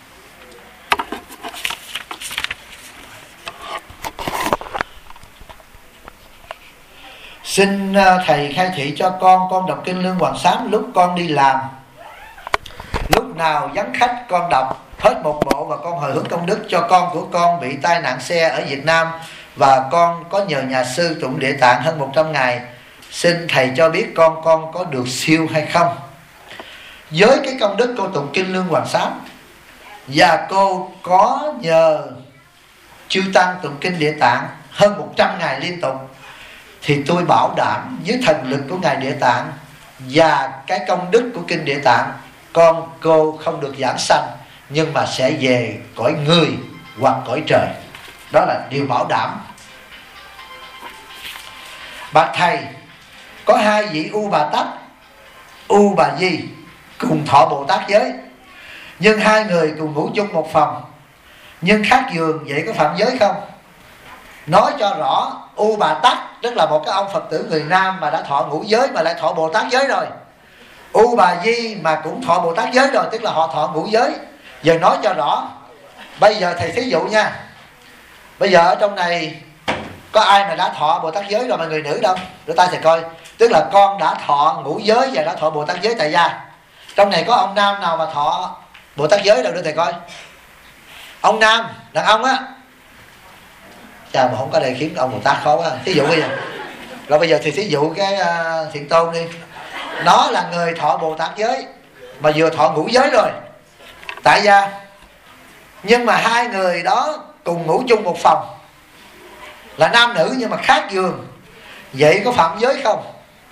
Xin thầy khai thị cho con đọc kinh Lương Hoàng Sám lúc con đi làm. Lúc nào vắng khách con đọc hết một bộ, và con hồi hướng công đức cho con của con bị tai nạn xe ở Việt Nam, và con có nhờ nhà sư tụng Địa Tạng hơn 100 ngày. Xin thầy cho biết con có được siêu hay không? Với cái công đức cô tụng kinh Lương Hoàng Sám, và cô có nhờ chư tăng tụng kinh Địa Tạng hơn 100 ngày liên tục, thì tôi bảo đảm với thần lực của Ngài Địa Tạng và cái công đức của kinh Địa Tạng, cô không được giảng sanh, nhưng mà sẽ về cõi người hoặc cõi trời. Đó là điều bảo đảm. Bạch thầy, có hai vị U Bà Tát, U Bà Di cùng thọ Bồ Tát giới, nhưng hai người cùng ngủ chung một phòng, nhưng khác giường, vậy có phạm giới không? Nói cho rõ, U Bà Tát tức là một cái ông Phật tử người Nam mà đã thọ ngũ giới mà lại thọ Bồ Tát giới rồi. U Bà Di mà cũng thọ Bồ Tát giới rồi, tức là họ thọ ngũ giới. Giờ nói cho rõ. Bây giờ thầy thí dụ nha. Bây giờ ở trong này có ai mà đã thọ Bồ Tát giới rồi mà người nữ đâu? Đưa tay thầy coi. Tức là con đã thọ ngũ giới và đã thọ Bồ Tát giới tại gia. Trong này có ông nam nào mà thọ Bồ Tát giới đâu, đưa thầy coi. Ông nam, đàn ông á. Chà, mà không có đây khiến ông Bồ Tát khó quá. Thí dụ bây giờ. Rồi bây giờ thì thí dụ cái Thiện Tôn đi. Nó là người thọ Bồ Tát giới mà vừa thọ ngũ giới rồi tại gia, nhưng mà hai người đó cùng ngủ chung một phòng, là nam nữ nhưng mà khác giường, vậy có phạm giới không?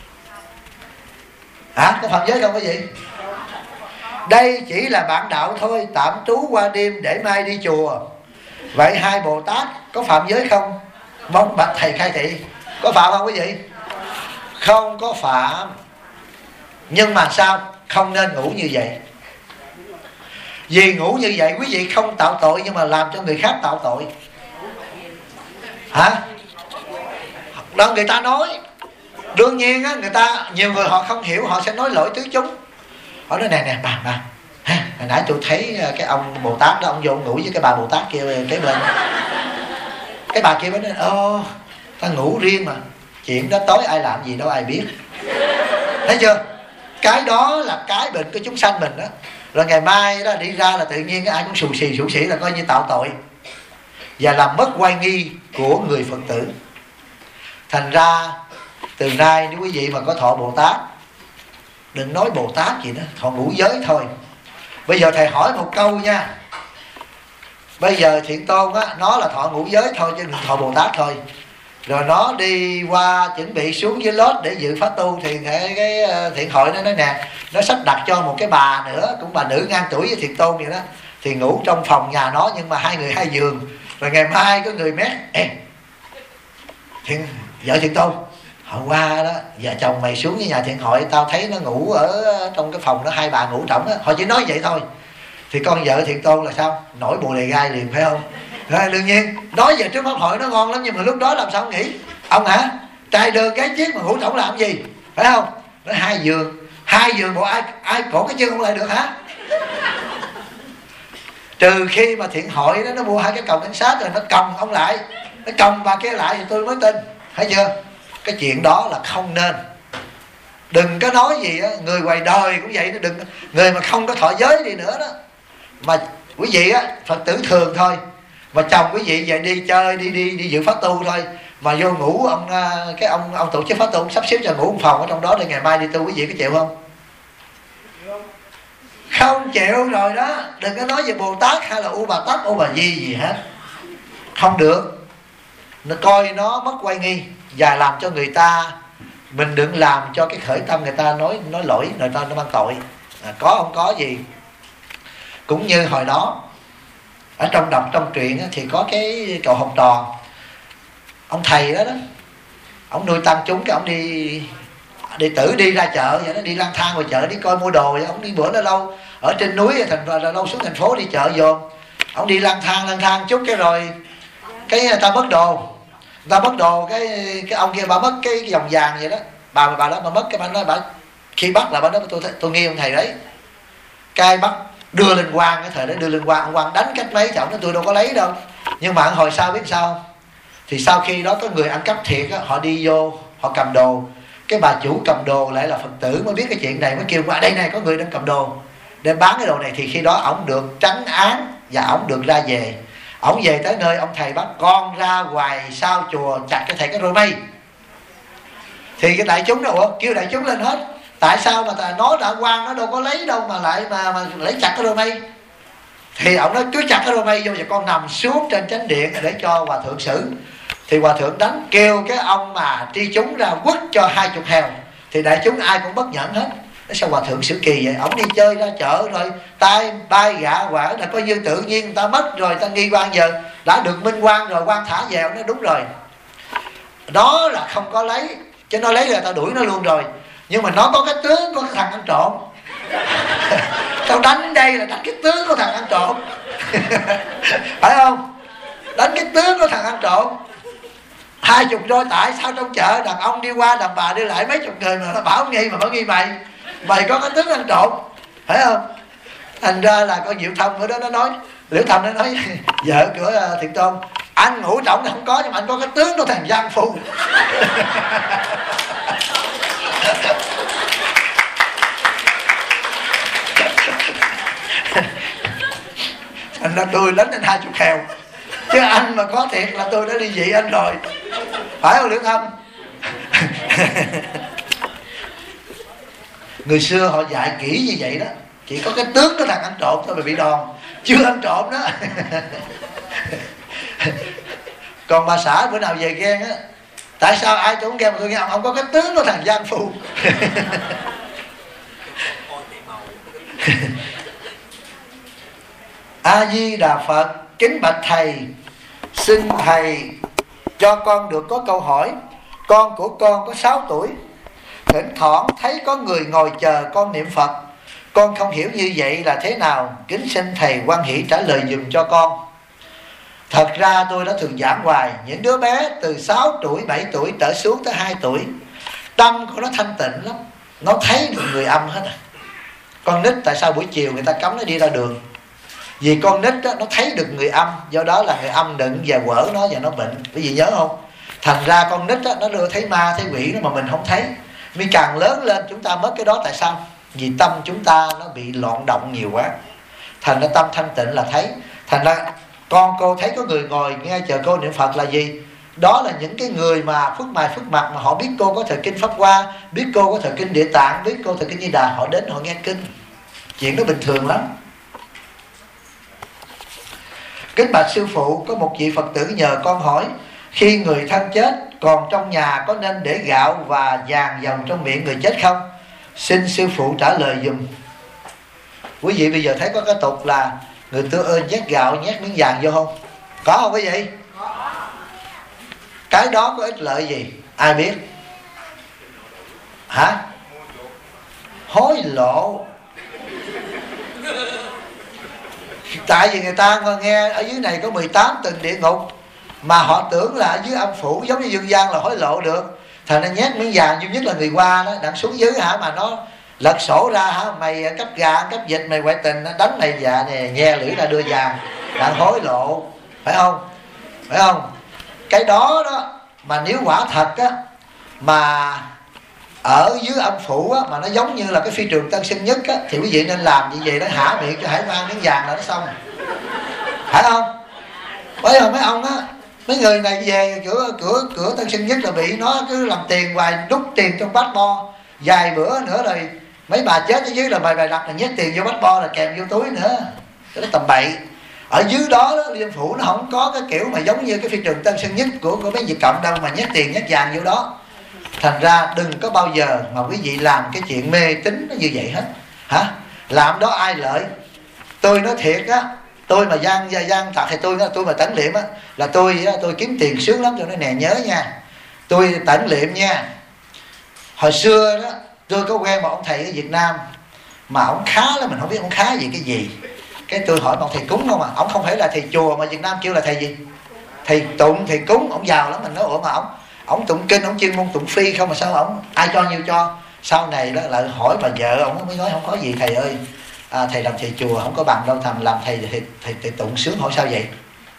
Có phạm giới không quý vị? Đây chỉ là bạn đạo thôi, tạm trú qua đêm để mai đi chùa. Vậy hai Bồ Tát có phạm giới không? Mong bạch thầy khai thị. Có phạm không quý vị? Không có phạm. Nhưng mà sao? Không nên ngủ như vậy. Vì ngủ như vậy quý vị không tạo tội, nhưng mà làm cho người khác tạo tội. Đó người ta nói. Đương nhiên á, người ta, nhiều người họ không hiểu, họ sẽ nói lỗi tứ chúng. Họ nói nè bà hồi nãy tôi thấy cái ông Bồ Tát đó, ông vô ngủ với cái bà Bồ Tát kia kế bên. Cái bà kia mới nói ta ngủ riêng mà, chuyện đó tối ai làm gì đâu ai biết. Thấy chưa? Cái đó là cái bệnh của chúng sanh mình đó. Rồi ngày mai đó đi ra là tự nhiên ai cũng xù xì là coi như tạo tội, và làm mất oai nghi của người Phật tử. Thành ra từ nay nếu quý vị mà có thọ Bồ Tát, đừng nói Bồ Tát gì nữa, thọ ngũ giới thôi. Bây giờ thầy hỏi một câu nha. Bây giờ Thiện Tôn á, nó là thọ ngũ giới thôi chứ đừng thọ Bồ Tát thôi. Rồi nó đi qua chuẩn bị xuống dưới lót để dự pháp tu, thì cái thiện hội nó nói nè, nó sắp đặt cho một cái bà nữa, cũng bà nữ ngang tuổi với Thiện Tôn vậy đó, thì ngủ trong phòng nhà nó, nhưng mà hai người hai giường. Rồi ngày mai có người mét vợ Thiện Tôn, hôm qua đó vợ chồng mày xuống với nhà thiện hội, tao thấy nó ngủ ở trong cái phòng đó, hai bà ngủ trỏng á. Họ chỉ nói vậy thôi. Thì con vợ Thiện Tôn là sao? Nổi bồ đề gai liền phải không? Rồi đương nhiên nói về trước pháp hội nó ngon lắm, nhưng mà lúc đó làm sao nghĩ ông hả, trai đơn gái chiếc mà ngủ trỏng làm gì, phải không? Nó hai giường bộ ai cổ cái chân không lại được hả? Trừ khi mà thiện hội đó nó mua hai cái còng cảnh sát rồi nó còng ông lại, nó còng bà kia lại thì tôi mới tin. Thấy chưa? Cái chuyện đó là không nên. Đừng có nói gì á, người ngoài đời cũng vậy, nó đừng, người mà không có thọ giới đi nữa đó. Mà quý vị á, Phật tử thường thôi, mà chồng quý vị về đi chơi, đi dự pháp tu thôi, mà vô ngủ ông tổ chức pháp tu sắp xếp cho ngủ một phòng ở trong đó để ngày mai đi tu, quý vị có chịu không? Không chịu rồi đó. Đừng có nói về Bồ Tát hay là U Bà Tát, U Bà Di gì hết, không được. Nó coi nó mất quay nghi và làm cho người ta, mình đừng làm cho cái khởi tâm người ta nói lỗi, người ta nó mang tội. Có không có gì. Cũng như hồi đó ở trong truyện thì có cái cậu học trò, ông thầy đó ông nuôi tăng chúng, cái ông đi tử đi ra chợ vậy đó, đi lang thang ngoài chợ đi coi mua đồ vậy. Ông đi bữa đó lâu ở trên núi lâu xuống thành phố đi chợ dồn. Ông đi lang thang chút cái rồi cái người ta mất đồ, cái ông kia bà mất cái vòng vàng vậy đó. Bà đó bà mất cái bà nói, bà khi bắt là bà nói tôi nghi ông thầy đấy. Cái bắt đưa lên quan, cái thời đó đưa lên quan, ông quan đánh cách mấy chồng, nói tôi đâu có lấy đâu. Nhưng mà hồi sau biết sao không? Thì sau khi đó có người ăn cắp thiệt á, họ đi vô họ cầm đồ, cái bà chủ cầm đồ lại là Phật tử mới biết cái chuyện này, mới kêu qua đây này có người đang cầm đồ để bán cái đồ này. Thì khi đó ổng được trắng án và ổng được ra về. Ổng về tới nơi ông thầy bắt con ra ngoài sau chùa chặt cái thầy cái roi mây. Thì cái đại chúng đâu kêu đại chúng lên hết, tại sao mà nó đã quan nó đâu có lấy đâu mà lại mà lấy chặt cái roi mây. Thì ổng nói cứ chặt cái roi mây vô và con nằm xuống trên chánh điện để cho hòa thượng xử. Thì hòa thượng đánh kêu cái ông mà tri chúng ra quất cho 20 heo. Thì đại chúng ai cũng bất nhẫn hết. Sao hòa thượng xử kỳ vậy? Ổng đi chơi ra chợ rồi tay bay gạ quả là coi như tự nhiên người ta mất rồi, ta nghi quan giờ đã được minh quan rồi, quan thả về. Ông nói đúng rồi, đó là không có lấy, chứ nó lấy là ta đuổi nó luôn rồi. Nhưng mà nó có cái tướng của cái thằng ăn trộm. Tao đánh đây là đánh cái tướng của thằng ăn trộm. Phải không? Đánh cái tướng của thằng ăn trộm. 20 roi, tại sao trong chợ đàn ông đi qua đàn bà đi lại mấy chục người mà nó bảo nghi, mà bảo nghi mày có cái tướng ăn trộm, phải không? Thành ra là con Diệu Thông ở đó nó nói, Liễu Thông nó nói vợ của Thiện Tôn, anh ngủ trọng thì không có, nhưng mà anh có cái tướng của thằng gian phu. Thành ra tôi đánh anh 20 heo, chứ anh mà có thiệt là tôi đã đi dị anh rồi, phải không Liễu Thông? Người xưa họ dạy kỹ như vậy đó, chỉ có cái tướng của thằng ăn trộm thôi mà bị đòn, chưa ăn trộm đó. Còn bà xã bữa nào về ghen á, tại sao ai tôi cũng ghen mà tôi nghe ông có cái tướng của thằng gian phu. A Di Đà Phật. Kính bạch thầy, xin thầy cho con được có câu hỏi. Con của con có 6 tuổi, thỉnh thoảng thấy có người ngồi chờ con niệm Phật. Con không hiểu như vậy là thế nào, kính xin thầy hoan hỷ trả lời dùm cho con. Thật ra tôi đã thường giảng hoài, những đứa bé từ 6 tuổi, 7 tuổi trở xuống tới 2 tuổi, tâm của nó thanh tịnh lắm, nó thấy được người âm hết. Con nít tại sao buổi chiều người ta cấm nó đi ra đường? Vì con nít đó, nó thấy được người âm, do đó là người âm đựng và quở nó và nó bệnh. Quý vị nhớ không? Thành ra con nít đó, nó đưa thấy ma thấy quỷ đó mà mình không thấy. Vì càng lớn lên chúng ta mất cái đó, tại sao? Vì tâm chúng ta nó bị loạn động nhiều quá. Thành ra tâm thanh tịnh là thấy. Thành ra cô thấy có người ngồi nghe chờ cô niệm Phật là gì? Đó là những cái người mà phước mày phước mặt, mà họ biết cô có thời kinh Pháp Hoa, biết cô có thời kinh Địa Tạng, biết cô thời kinh Di Đà, họ đến họ nghe kinh. Chuyện đó bình thường lắm. Kính bạch sư phụ, có một vị Phật tử nhờ con hỏi, khi người thân chết còn trong nhà có nên để gạo và vàng vào trong miệng người chết không? Xin sư phụ trả lời dùm. Quý vị bây giờ thấy có cái tục là người ta nhét gạo nhét miếng vàng vô không? Có không quý vị? Cái đó có ích lợi gì? Ai biết? Hả? Hối lộ. Tại vì người ta nghe ở dưới này có 18 tầng địa ngục, mà họ tưởng là ở dưới âm phủ giống như dương gian là hối lộ được. Thành ra nhét miếng vàng, duy nhất là người qua đó đang xuống dưới mà nó lật sổ ra mày cấp gà cấp vịt mày ngoại tình, nó đánh mày dạ nè, nhe lưỡi ra đưa vàng, đang hối lộ, phải không? Phải không? Cái đó đó mà nếu quả thật á, mà ở dưới âm phủ á, mà nó giống như là cái phi trường Tân Sơn Nhất á, thì quý vị nên làm như vậy đó, hả miệng cho hải quan miếng vàng là nó xong, phải không? Bởi vì mấy ông á Mấy người này về cửa Tân Sơn Nhất là bị nó cứ làm tiền hoài, đút tiền trong bát bo. Vài bữa nữa rồi mấy bà chết ở dưới là bài đặt là nhét tiền vô bát bo là kèm vô túi nữa. Cái đó tầm bậy. Ở dưới đó, Liên Phủ nó không có cái kiểu mà giống như cái phi trường Tân Sơn Nhất của mấy Việt Cộng đâu, mà nhét tiền nhét vàng vô đó. Thành ra đừng có bao giờ mà quý vị làm cái chuyện mê tín nó như vậy hết. Hả? Làm đó ai lợi? Tôi nói thiệt á, tôi mà gian tặc thì tôi mà tẩn liệm á, là tôi kiếm tiền sướng lắm. Tôi nói nè, nhớ nha, tôi tẩn liệm nha. Hồi xưa đó tôi có quen một ông thầy ở Việt Nam mà ông khá lắm, mình không biết ông khá gì cái gì. Cái tôi hỏi ông thầy cúng không à? Ông không phải là thầy chùa mà Việt Nam kêu là thầy gì? Thầy tụng, thầy cúng. Ông giàu lắm. Mình nói ủa mà ông tụng kinh, ông chuyên môn tụng phi không mà sao ông ai cho nhiêu cho? Sau này đó lại hỏi bà vợ ông mới nói không có gì thầy ơi, thầy làm thầy chùa không có bằng đâu, thầm làm thầy tụng sướng. Hỏi sao vậy?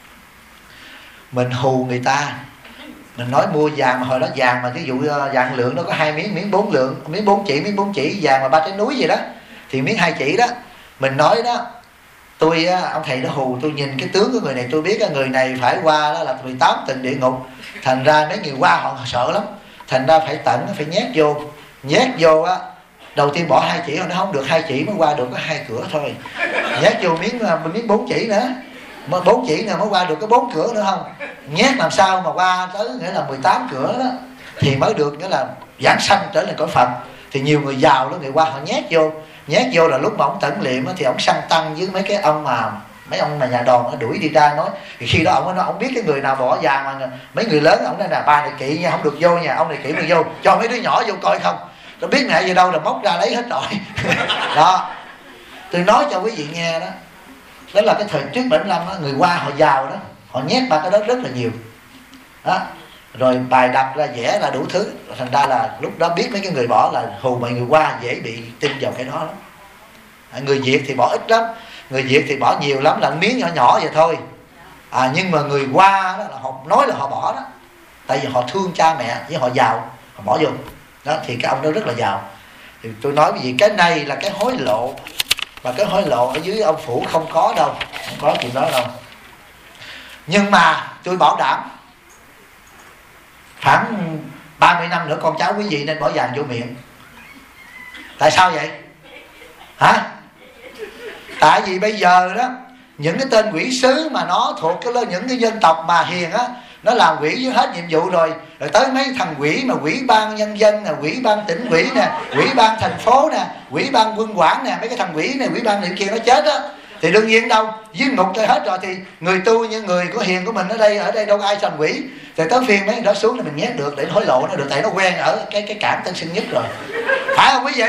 Mình hù người ta. Mình nói mua vàng mà hồi đó vàng mà ví dụ vàng lượng nó có 2 miếng 4 lượng, miếng 4 chỉ vàng mà 3 trái núi gì đó, thì miếng 2 chỉ đó. Mình nói đó, ông thầy nó hù tôi, nhìn cái tướng của người này tôi biết người này phải qua đó là 18 tầng địa ngục. Thành ra mấy người qua họ sợ lắm, thành ra phải phải nhét vô á. Đầu tiên bỏ 2 chỉ, nó không được 2 chỉ mới qua được có 2 cửa thôi. Nhét vô miếng 4 chỉ nữa, 4 chỉ nữa mới qua được có 4 cửa nữa không. Nhét làm sao mà qua tới nghĩa là 18 cửa đó thì mới được, nghĩa là giảng sanh trở lên cõi Phật. Thì nhiều người giàu đó, người qua họ nhét vô là lúc mà ông tẩn liệm thì ông săn tăng với mấy ông mà nhà đòn nó đuổi đi ra. Nói thì khi đó ông biết cái người nào bỏ vàng mà mấy người lớn ông nói là bà này kỵ nha, không được vô nha, ông này kỵ mà vô, cho mấy đứa nhỏ vô coi không, nó biết mẹ gì đâu là móc ra lấy hết rồi. Đó, tôi nói cho quý vị nghe đó, đó là cái thời trước 75 đó, người qua họ giàu đó, họ nhét ba cái đó rất là nhiều đó, rồi bài đặt ra vẽ ra đủ thứ. Thành ra là lúc đó biết mấy cái người bỏ là hù mọi người qua dễ bị tin vào cái đó lắm. Người Việt thì bỏ ít lắm, người Việt thì bỏ nhiều lắm, là miếng nhỏ nhỏ vậy thôi. Nhưng mà người qua đó là họ nói là họ bỏ đó, tại vì họ thương cha mẹ với họ giàu, họ bỏ vô đó. Thì cái ông đó rất là giàu. Thì tôi nói với vị cái này là cái hối lộ, và cái hối lộ ở dưới ông Phủ không có đâu, không có chuyện đó đâu. Nhưng mà tôi bảo đảm khoảng 30 năm nữa con cháu quý vị nên bỏ vàng vô miệng. Tại sao vậy? Hả? Tại vì bây giờ đó, những cái tên quỷ sứ mà nó thuộc những cái dân tộc mà hiền á, nó làm quỷ với hết nhiệm vụ rồi tới mấy thằng quỷ mà quỷ ban nhân dân nè, quỷ ban tỉnh quỷ nè, quỷ ban thành phố nè, quỷ ban quân quản nè, mấy cái thằng quỷ này, quỷ ban này kia nó chết á, thì đương nhiên đâu giết ngục tới hết rồi. Thì người tu như người của hiền của mình ở đây đâu có ai thành quỷ. Thì tới phiên mấy người đó xuống là mình nhét được để hối lộ nó được, tại nó quen ở cái cảng Tân Sơn Nhất rồi, phải không quý vị?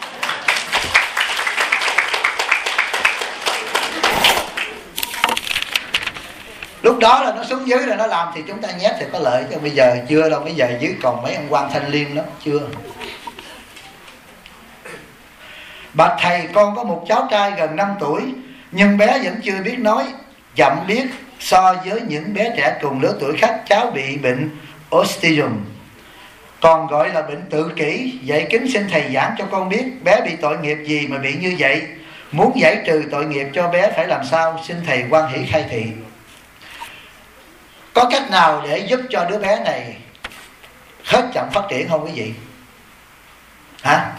Lúc đó là nó xuống dưới rồi nó làm thì chúng ta nhét thì có lợi, chứ bây giờ chưa đâu. Bây giờ dưới còn mấy ông quan thanh liêm lắm, chưa. Bạch thầy, con có một cháu trai gần 5 tuổi nhưng bé vẫn chưa biết nói, chậm biết so với những bé trẻ cùng lứa tuổi khác. Cháu bị bệnh autism, còn gọi là bệnh tự kỷ. Vậy kính xin thầy giảng cho con biết bé bị tội nghiệp gì mà bị như vậy, muốn giải trừ tội nghiệp cho bé phải làm sao, xin thầy hoan hỷ khai thị. Có cách nào để giúp cho đứa bé này hết chậm phát triển không quý vị? Hả?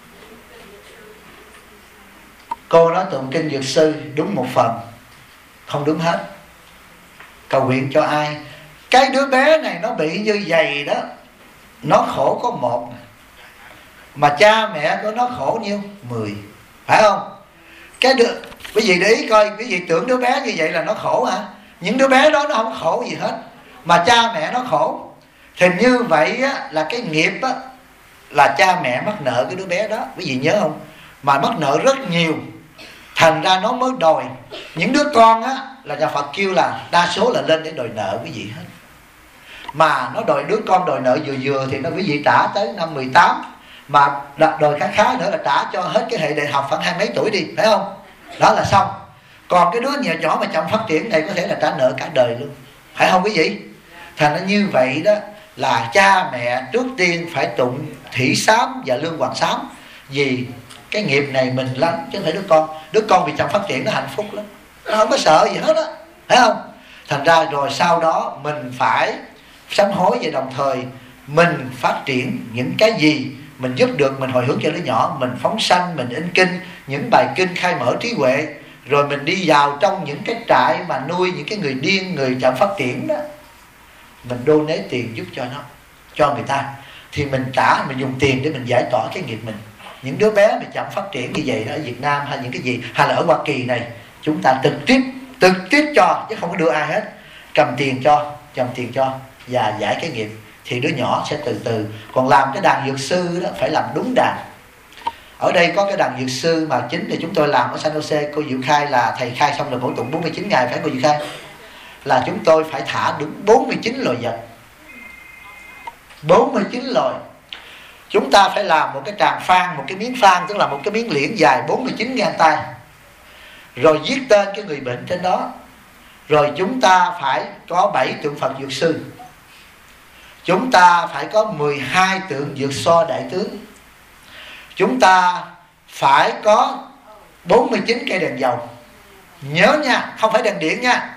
Cô nói tụng kinh Dược Sư đúng một phần, không đúng hết. Cầu nguyện cho ai? Cái đứa bé này nó bị như vậy đó, nó khổ có 1, mà cha mẹ của nó khổ nhiêu? 10, phải không? Quý vị để ý coi, quý vị tưởng đứa bé như vậy là nó khổ hả? Những đứa bé đó nó không khổ gì hết, mà cha mẹ nó khổ. Thì như vậy á, là cái nghiệp á, là cha mẹ mắc nợ cái đứa bé đó, quý vị nhớ không? Mà mắc nợ rất nhiều, thành ra nó mới đòi. Những đứa con á, là nhà Phật kêu là đa số là lên để đòi nợ quý vị hết. Mà nó đòi, đứa con đòi nợ vừa thì nó quý vị trả tới năm 18, mà đòi khá nữa là trả cho hết cái hệ đại học khoảng 20 mấy tuổi đi, phải không? Đó là xong. Còn cái đứa nhà nhỏ mà chậm phát triển này có thể là trả nợ cả đời luôn, phải không quý vị? Thành ra như vậy đó là cha mẹ trước tiên phải tụng thủy sám và lương hoàng sám, vì cái nghiệp này mình lắm chứ không phải đứa con. Đứa con bị chậm phát triển nó hạnh phúc lắm, nó không có sợ gì hết á, phải không? Thành ra rồi sau đó mình phải sám hối, và đồng thời mình phát triển những cái gì mình giúp được, mình hồi hướng cho đứa nhỏ, mình phóng sanh, mình in kinh, những bài kinh khai mở trí huệ, rồi mình đi vào trong những cái trại mà nuôi những cái người điên, người chậm phát triển đó, mình donate tiền giúp cho nó, cho người ta, thì mình trả, mình dùng tiền để mình giải tỏa cái nghiệp mình. Những đứa bé mà chậm phát triển như vậy ở Việt Nam hay những cái gì, hay là ở Hoa Kỳ này, chúng ta trực tiếp cho, chứ không có đưa ai hết, cầm tiền cho và giải cái nghiệp, thì đứa nhỏ sẽ từ từ. Còn làm cái đàn dược sư đó phải làm đúng đàn. Ở đây có cái đàn dược sư mà chính thì chúng tôi làm ở San Jose. Cô Diệu Khai là thầy khai xong rồi phổ tụng 49 ngày, phải cô Diệu Khai? Là chúng tôi phải thả đúng 49 loài vật, 49 loài. Chúng ta phải làm một cái tràng phan, một cái miếng phan, tức là một cái miếng liễn dài 49 gang tay, rồi viết tên cái người bệnh trên đó. Rồi chúng ta phải có 7 tượng Phật dược sư, chúng ta phải có 12 tượng dược so đại tướng, chúng ta phải có 49 cây đèn dầu. Nhớ nha, không phải đèn điện nha.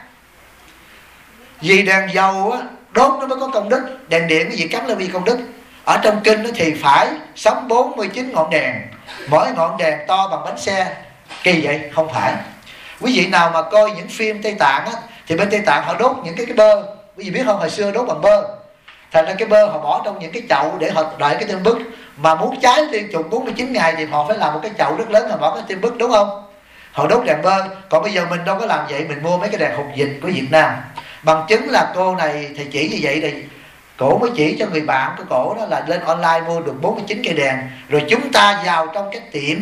Vì đèn dầu á, đốt nó mới có công đức. Đèn điện cái gì cắm là vì công đức. Ở trong kinh thì phải sắm 49 ngọn đèn, mỗi ngọn đèn to bằng bánh xe. Kỳ vậy? Không phải. Quý vị nào mà coi những phim Tây Tạng á, thì bên Tây Tạng họ đốt những cái bơ. Quý vị biết không, hồi xưa đốt bằng bơ. Thành ra cái bơ họ bỏ trong những cái chậu để họ đợi cái tương bức. Mà muốn cháy liên tục 49 ngày thì họ phải làm một cái chậu rất lớn, họ bỏ cái tương bức, đúng không? Họ đốt đèn bơ. Còn bây giờ mình đâu có làm vậy, mình mua mấy cái đèn hục dịch của Việt Nam. Bằng chứng là cô này thầy chỉ như vậy thì cổ mới chỉ cho người bạn của cổ đó là lên online mua được 49 cây đèn. Rồi chúng ta vào trong cái tiệm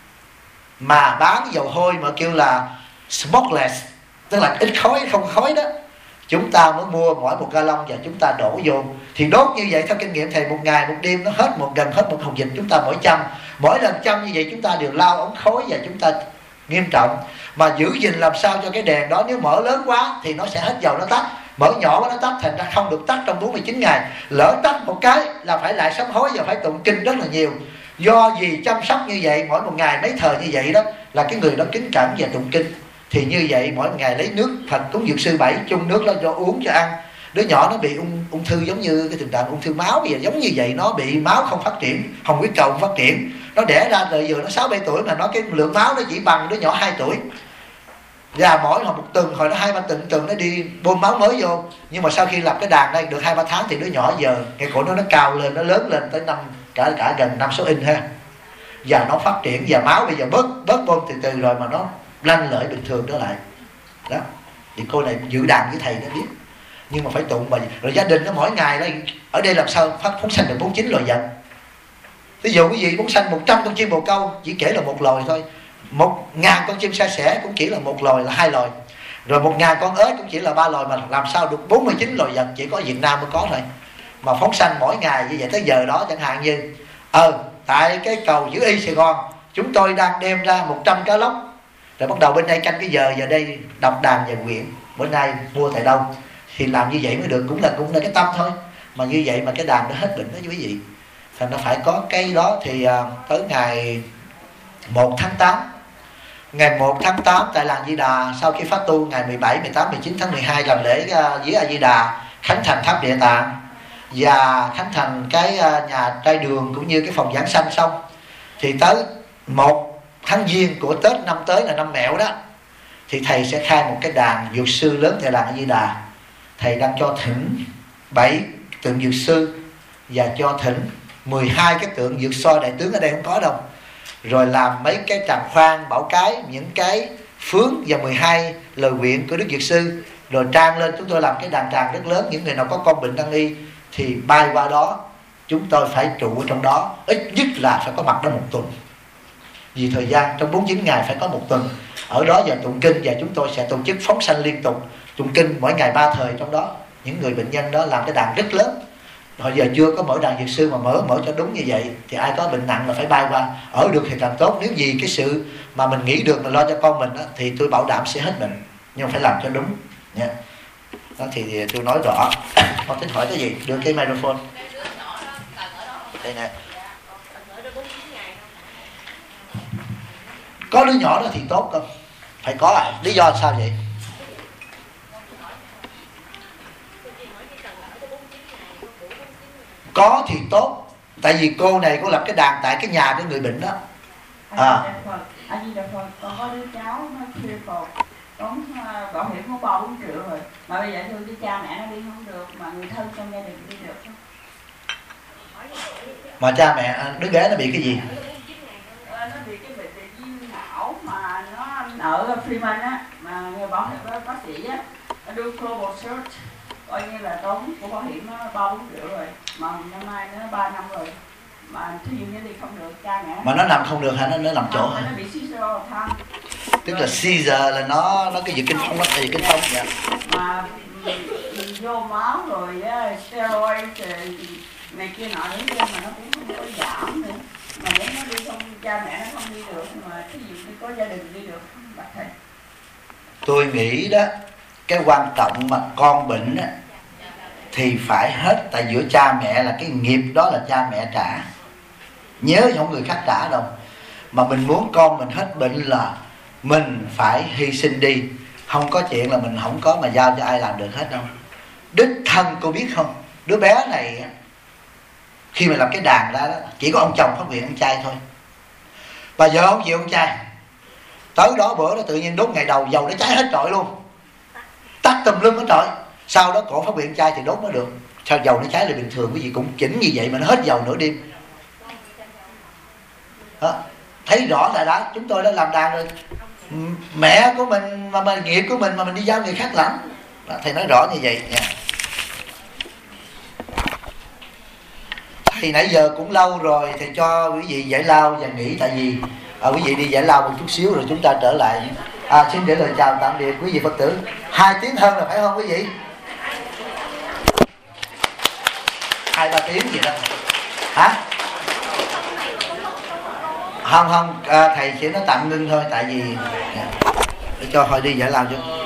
mà bán dầu hôi mà kêu là smokeless, tức là ít khói, không khói đó, chúng ta mới mua mỗi một gallon và chúng ta đổ vô. Thì đốt như vậy theo kinh nghiệm thầy, một ngày một đêm nó gần hết một hồng dịch. Chúng ta mỗi lần chăm như vậy chúng ta đều lao ống khói và chúng ta nghiêm trọng. Mà giữ gìn làm sao cho cái đèn đó, nếu mở lớn quá thì nó sẽ hết dầu, nó tắt. Mở nhỏ quá nó tắt, thành ra không được tắt trong 49 ngày. Lỡ tắt một cái là phải lại sám hối và phải tụng kinh rất là nhiều. Do gì chăm sóc như vậy, mỗi một ngày mấy thời như vậy đó, là cái người đó kính cẩn và tụng kinh. Thì như vậy mỗi ngày lấy nước Phật cúng dược sư 7 chung nước lên cho uống cho ăn. Đứa nhỏ nó bị ung thư giống như cái tình trạng ung thư máu vậy, giống như vậy, nó bị máu không phát triển, hồng huyết cầu không phát triển. Nó đẻ ra rồi giờ nó 6-7 tuổi mà nó cái lượng máu nó chỉ bằng đứa nhỏ 2 tuổi. Và mỗi một tuần, hồi nó 2-3 tuần nó đi bơm máu mới vô. Nhưng mà sau khi làm cái đàn này được 2-3 tháng thì đứa nhỏ giờ cái cổ nó cao lên, nó lớn lên tới cả gần 5-6 inch ha. Và nó phát triển, và máu bây giờ bớt bơm từ từ rồi mà nó lanh lợi bình thường trở lại. Đó. Thì cô này dự đàn với thầy nó biết. Nhưng mà phải tụng mà. Rồi gia đình nó mỗi ngày đó, ở đây làm sao phóng sanh được 49 loài vật. Ví dụ cái gì phóng sanh 100 con chim bồ câu chỉ kể là một loài thôi. 1000 con chim sa sẻ cũng chỉ là một loài, là 2 loài. Rồi 1000 con ếch cũng chỉ là 3 loài. Mà làm sao được 49 loài vật, chỉ có Việt Nam mới có thôi. Mà phóng sanh mỗi ngày như vậy tới giờ đó, chẳng hạn như tại cái cầu chữ Y Sài Gòn, chúng tôi đang đem ra 100 cá lóc. Rồi bắt đầu bên đây canh cái giờ đây đọc đàn và nguyện. Bữa nay mua tại đâu thì làm như vậy mới được, cũng là cái tâm thôi. Mà như vậy mà cái đàn nó hết bệnh đó quý vị. Thành nó phải có cái đó. Thì tới ngày 1 tháng 8, ngày 1 tháng 8 tại làng Di Đà, sau khi phát tu ngày 17, 18, 19 tháng 12 làm lễ với A Di Đà, khánh thành tháp Địa Tạng và khánh thành cái nhà trai đường cũng như cái phòng giảng sanh xong, thì tới 1 tháng Giêng của Tết năm tới là năm Mẹo đó, thì thầy sẽ khai một cái đàn dược sư lớn tại làng A Di Đà. Thầy đang cho thỉnh 7 tượng dược sư và cho thỉnh 12 cái tượng dược so đại tướng, ở đây không có đâu. Rồi làm mấy cái tràng khoan, bảo cái, những cái phướng và 12 lời nguyện của Đức Dược Sư. Rồi trang lên, chúng tôi làm cái đàn tràng rất lớn. Những người nào có con bệnh nan y thì bay qua đó, chúng tôi phải trụ ở trong đó, ít nhất là phải có mặt đó 1 tuần. Vì thời gian trong 49 ngày phải có 1 tuần ở đó và tụng kinh. Và chúng tôi sẽ tổ chức phóng sanh liên tục, tụng kinh mỗi ngày 3 thời trong đó. Những người bệnh nhân đó làm cái đàn rất lớn. Hồi giờ chưa có mở đàn dược sư mà mở cho đúng như vậy. Thì ai có bệnh nặng là phải bay qua. Ở được thì càng tốt. Nếu gì cái sự mà mình nghĩ được, mình lo cho con mình đó, thì tôi bảo đảm sẽ hết bệnh. Nhưng mà phải làm cho đúng nha. Đó thì tôi nói rõ. Con tính hỏi cái gì? Đưa cái microphone đây nè. Có đứa nhỏ đó thì tốt không? Phải có. Lý do sao vậy? Có thì tốt, tại vì cô này cô lập cái đàn tại cái nhà của người bệnh đó. Anh Di Đà Phật, con có đứa cháu nó khuya phột, đóng bảo hiểm có 3-4 triệu rồi, mà bây giờ thương cái cha mẹ nó đi không được, mà người thân trong gia đình đi được không? Mà cha mẹ đứa bé nó bị cái gì? Nó bị cái bệnh viêm não mà nó ở Freeman á, mà người bảo hiểm bác sĩ á, nó đưa global search, coi như là tốn của bảo hiểm nó 3-4 triệu rồi, mà năm nay nó 3 năm rồi, mà thí dụ như đi không được cha mẹ. Mà nó nằm không được hả? Nó nằm chỗ hả? Nó bị seizure thăng. Tức là seizure là nó cái gì kinh phong, nó gì kinh phong vậy? Mà vô máu rồi steroid này kia nọ nữa, nhưng mà nó cũng không có giảm nữa, mà nếu nó đi không, cha mẹ nó không đi được, mà thí dụ như có gia đình đi được bạch thầy. Tôi nghĩ đó, cái quan trọng mà con bệnh á, thì phải hết, tại giữa cha mẹ là cái nghiệp đó là cha mẹ trả, nhớ không người khác trả đâu. Mà mình muốn con mình hết bệnh là mình phải hy sinh đi, không có chuyện là mình không có mà giao cho ai làm được hết đâu. Đích thân cô biết không, đứa bé này khi mà làm cái đàn ra đó, chỉ có ông chồng phát nguyện ông trai thôi, bà vợ không chịu ông trai. Tới đó bữa nó tự nhiên đốt ngày đầu dầu nó cháy hết trọi luôn, tắt tùm lum hết trọi. Sau đó cổ phát nguyện trai thì đốt mới được. Sao dầu nó cháy là bình thường, quý vị cũng chỉnh như vậy mà nó hết dầu nửa đêm đó. Thấy rõ là đó, chúng tôi đã làm đàn rồi, mẹ của mình mà nghiệp của mình mà mình đi giao người khác làm đó, thầy nói rõ như vậy nha. Thì nãy giờ cũng lâu rồi, thầy cho quý vị giải lao và nghỉ, tại vì quý vị đi giải lao một chút xíu rồi chúng ta trở lại. Xin để lời chào tạm biệt quý vị Phật tử. 2 tiếng hơn là phải không quý vị? 2-3 tiếng gì đó hả? Không, thầy chỉ nói tạm ngưng thôi, tại vì để cho họ đi giải lao chứ.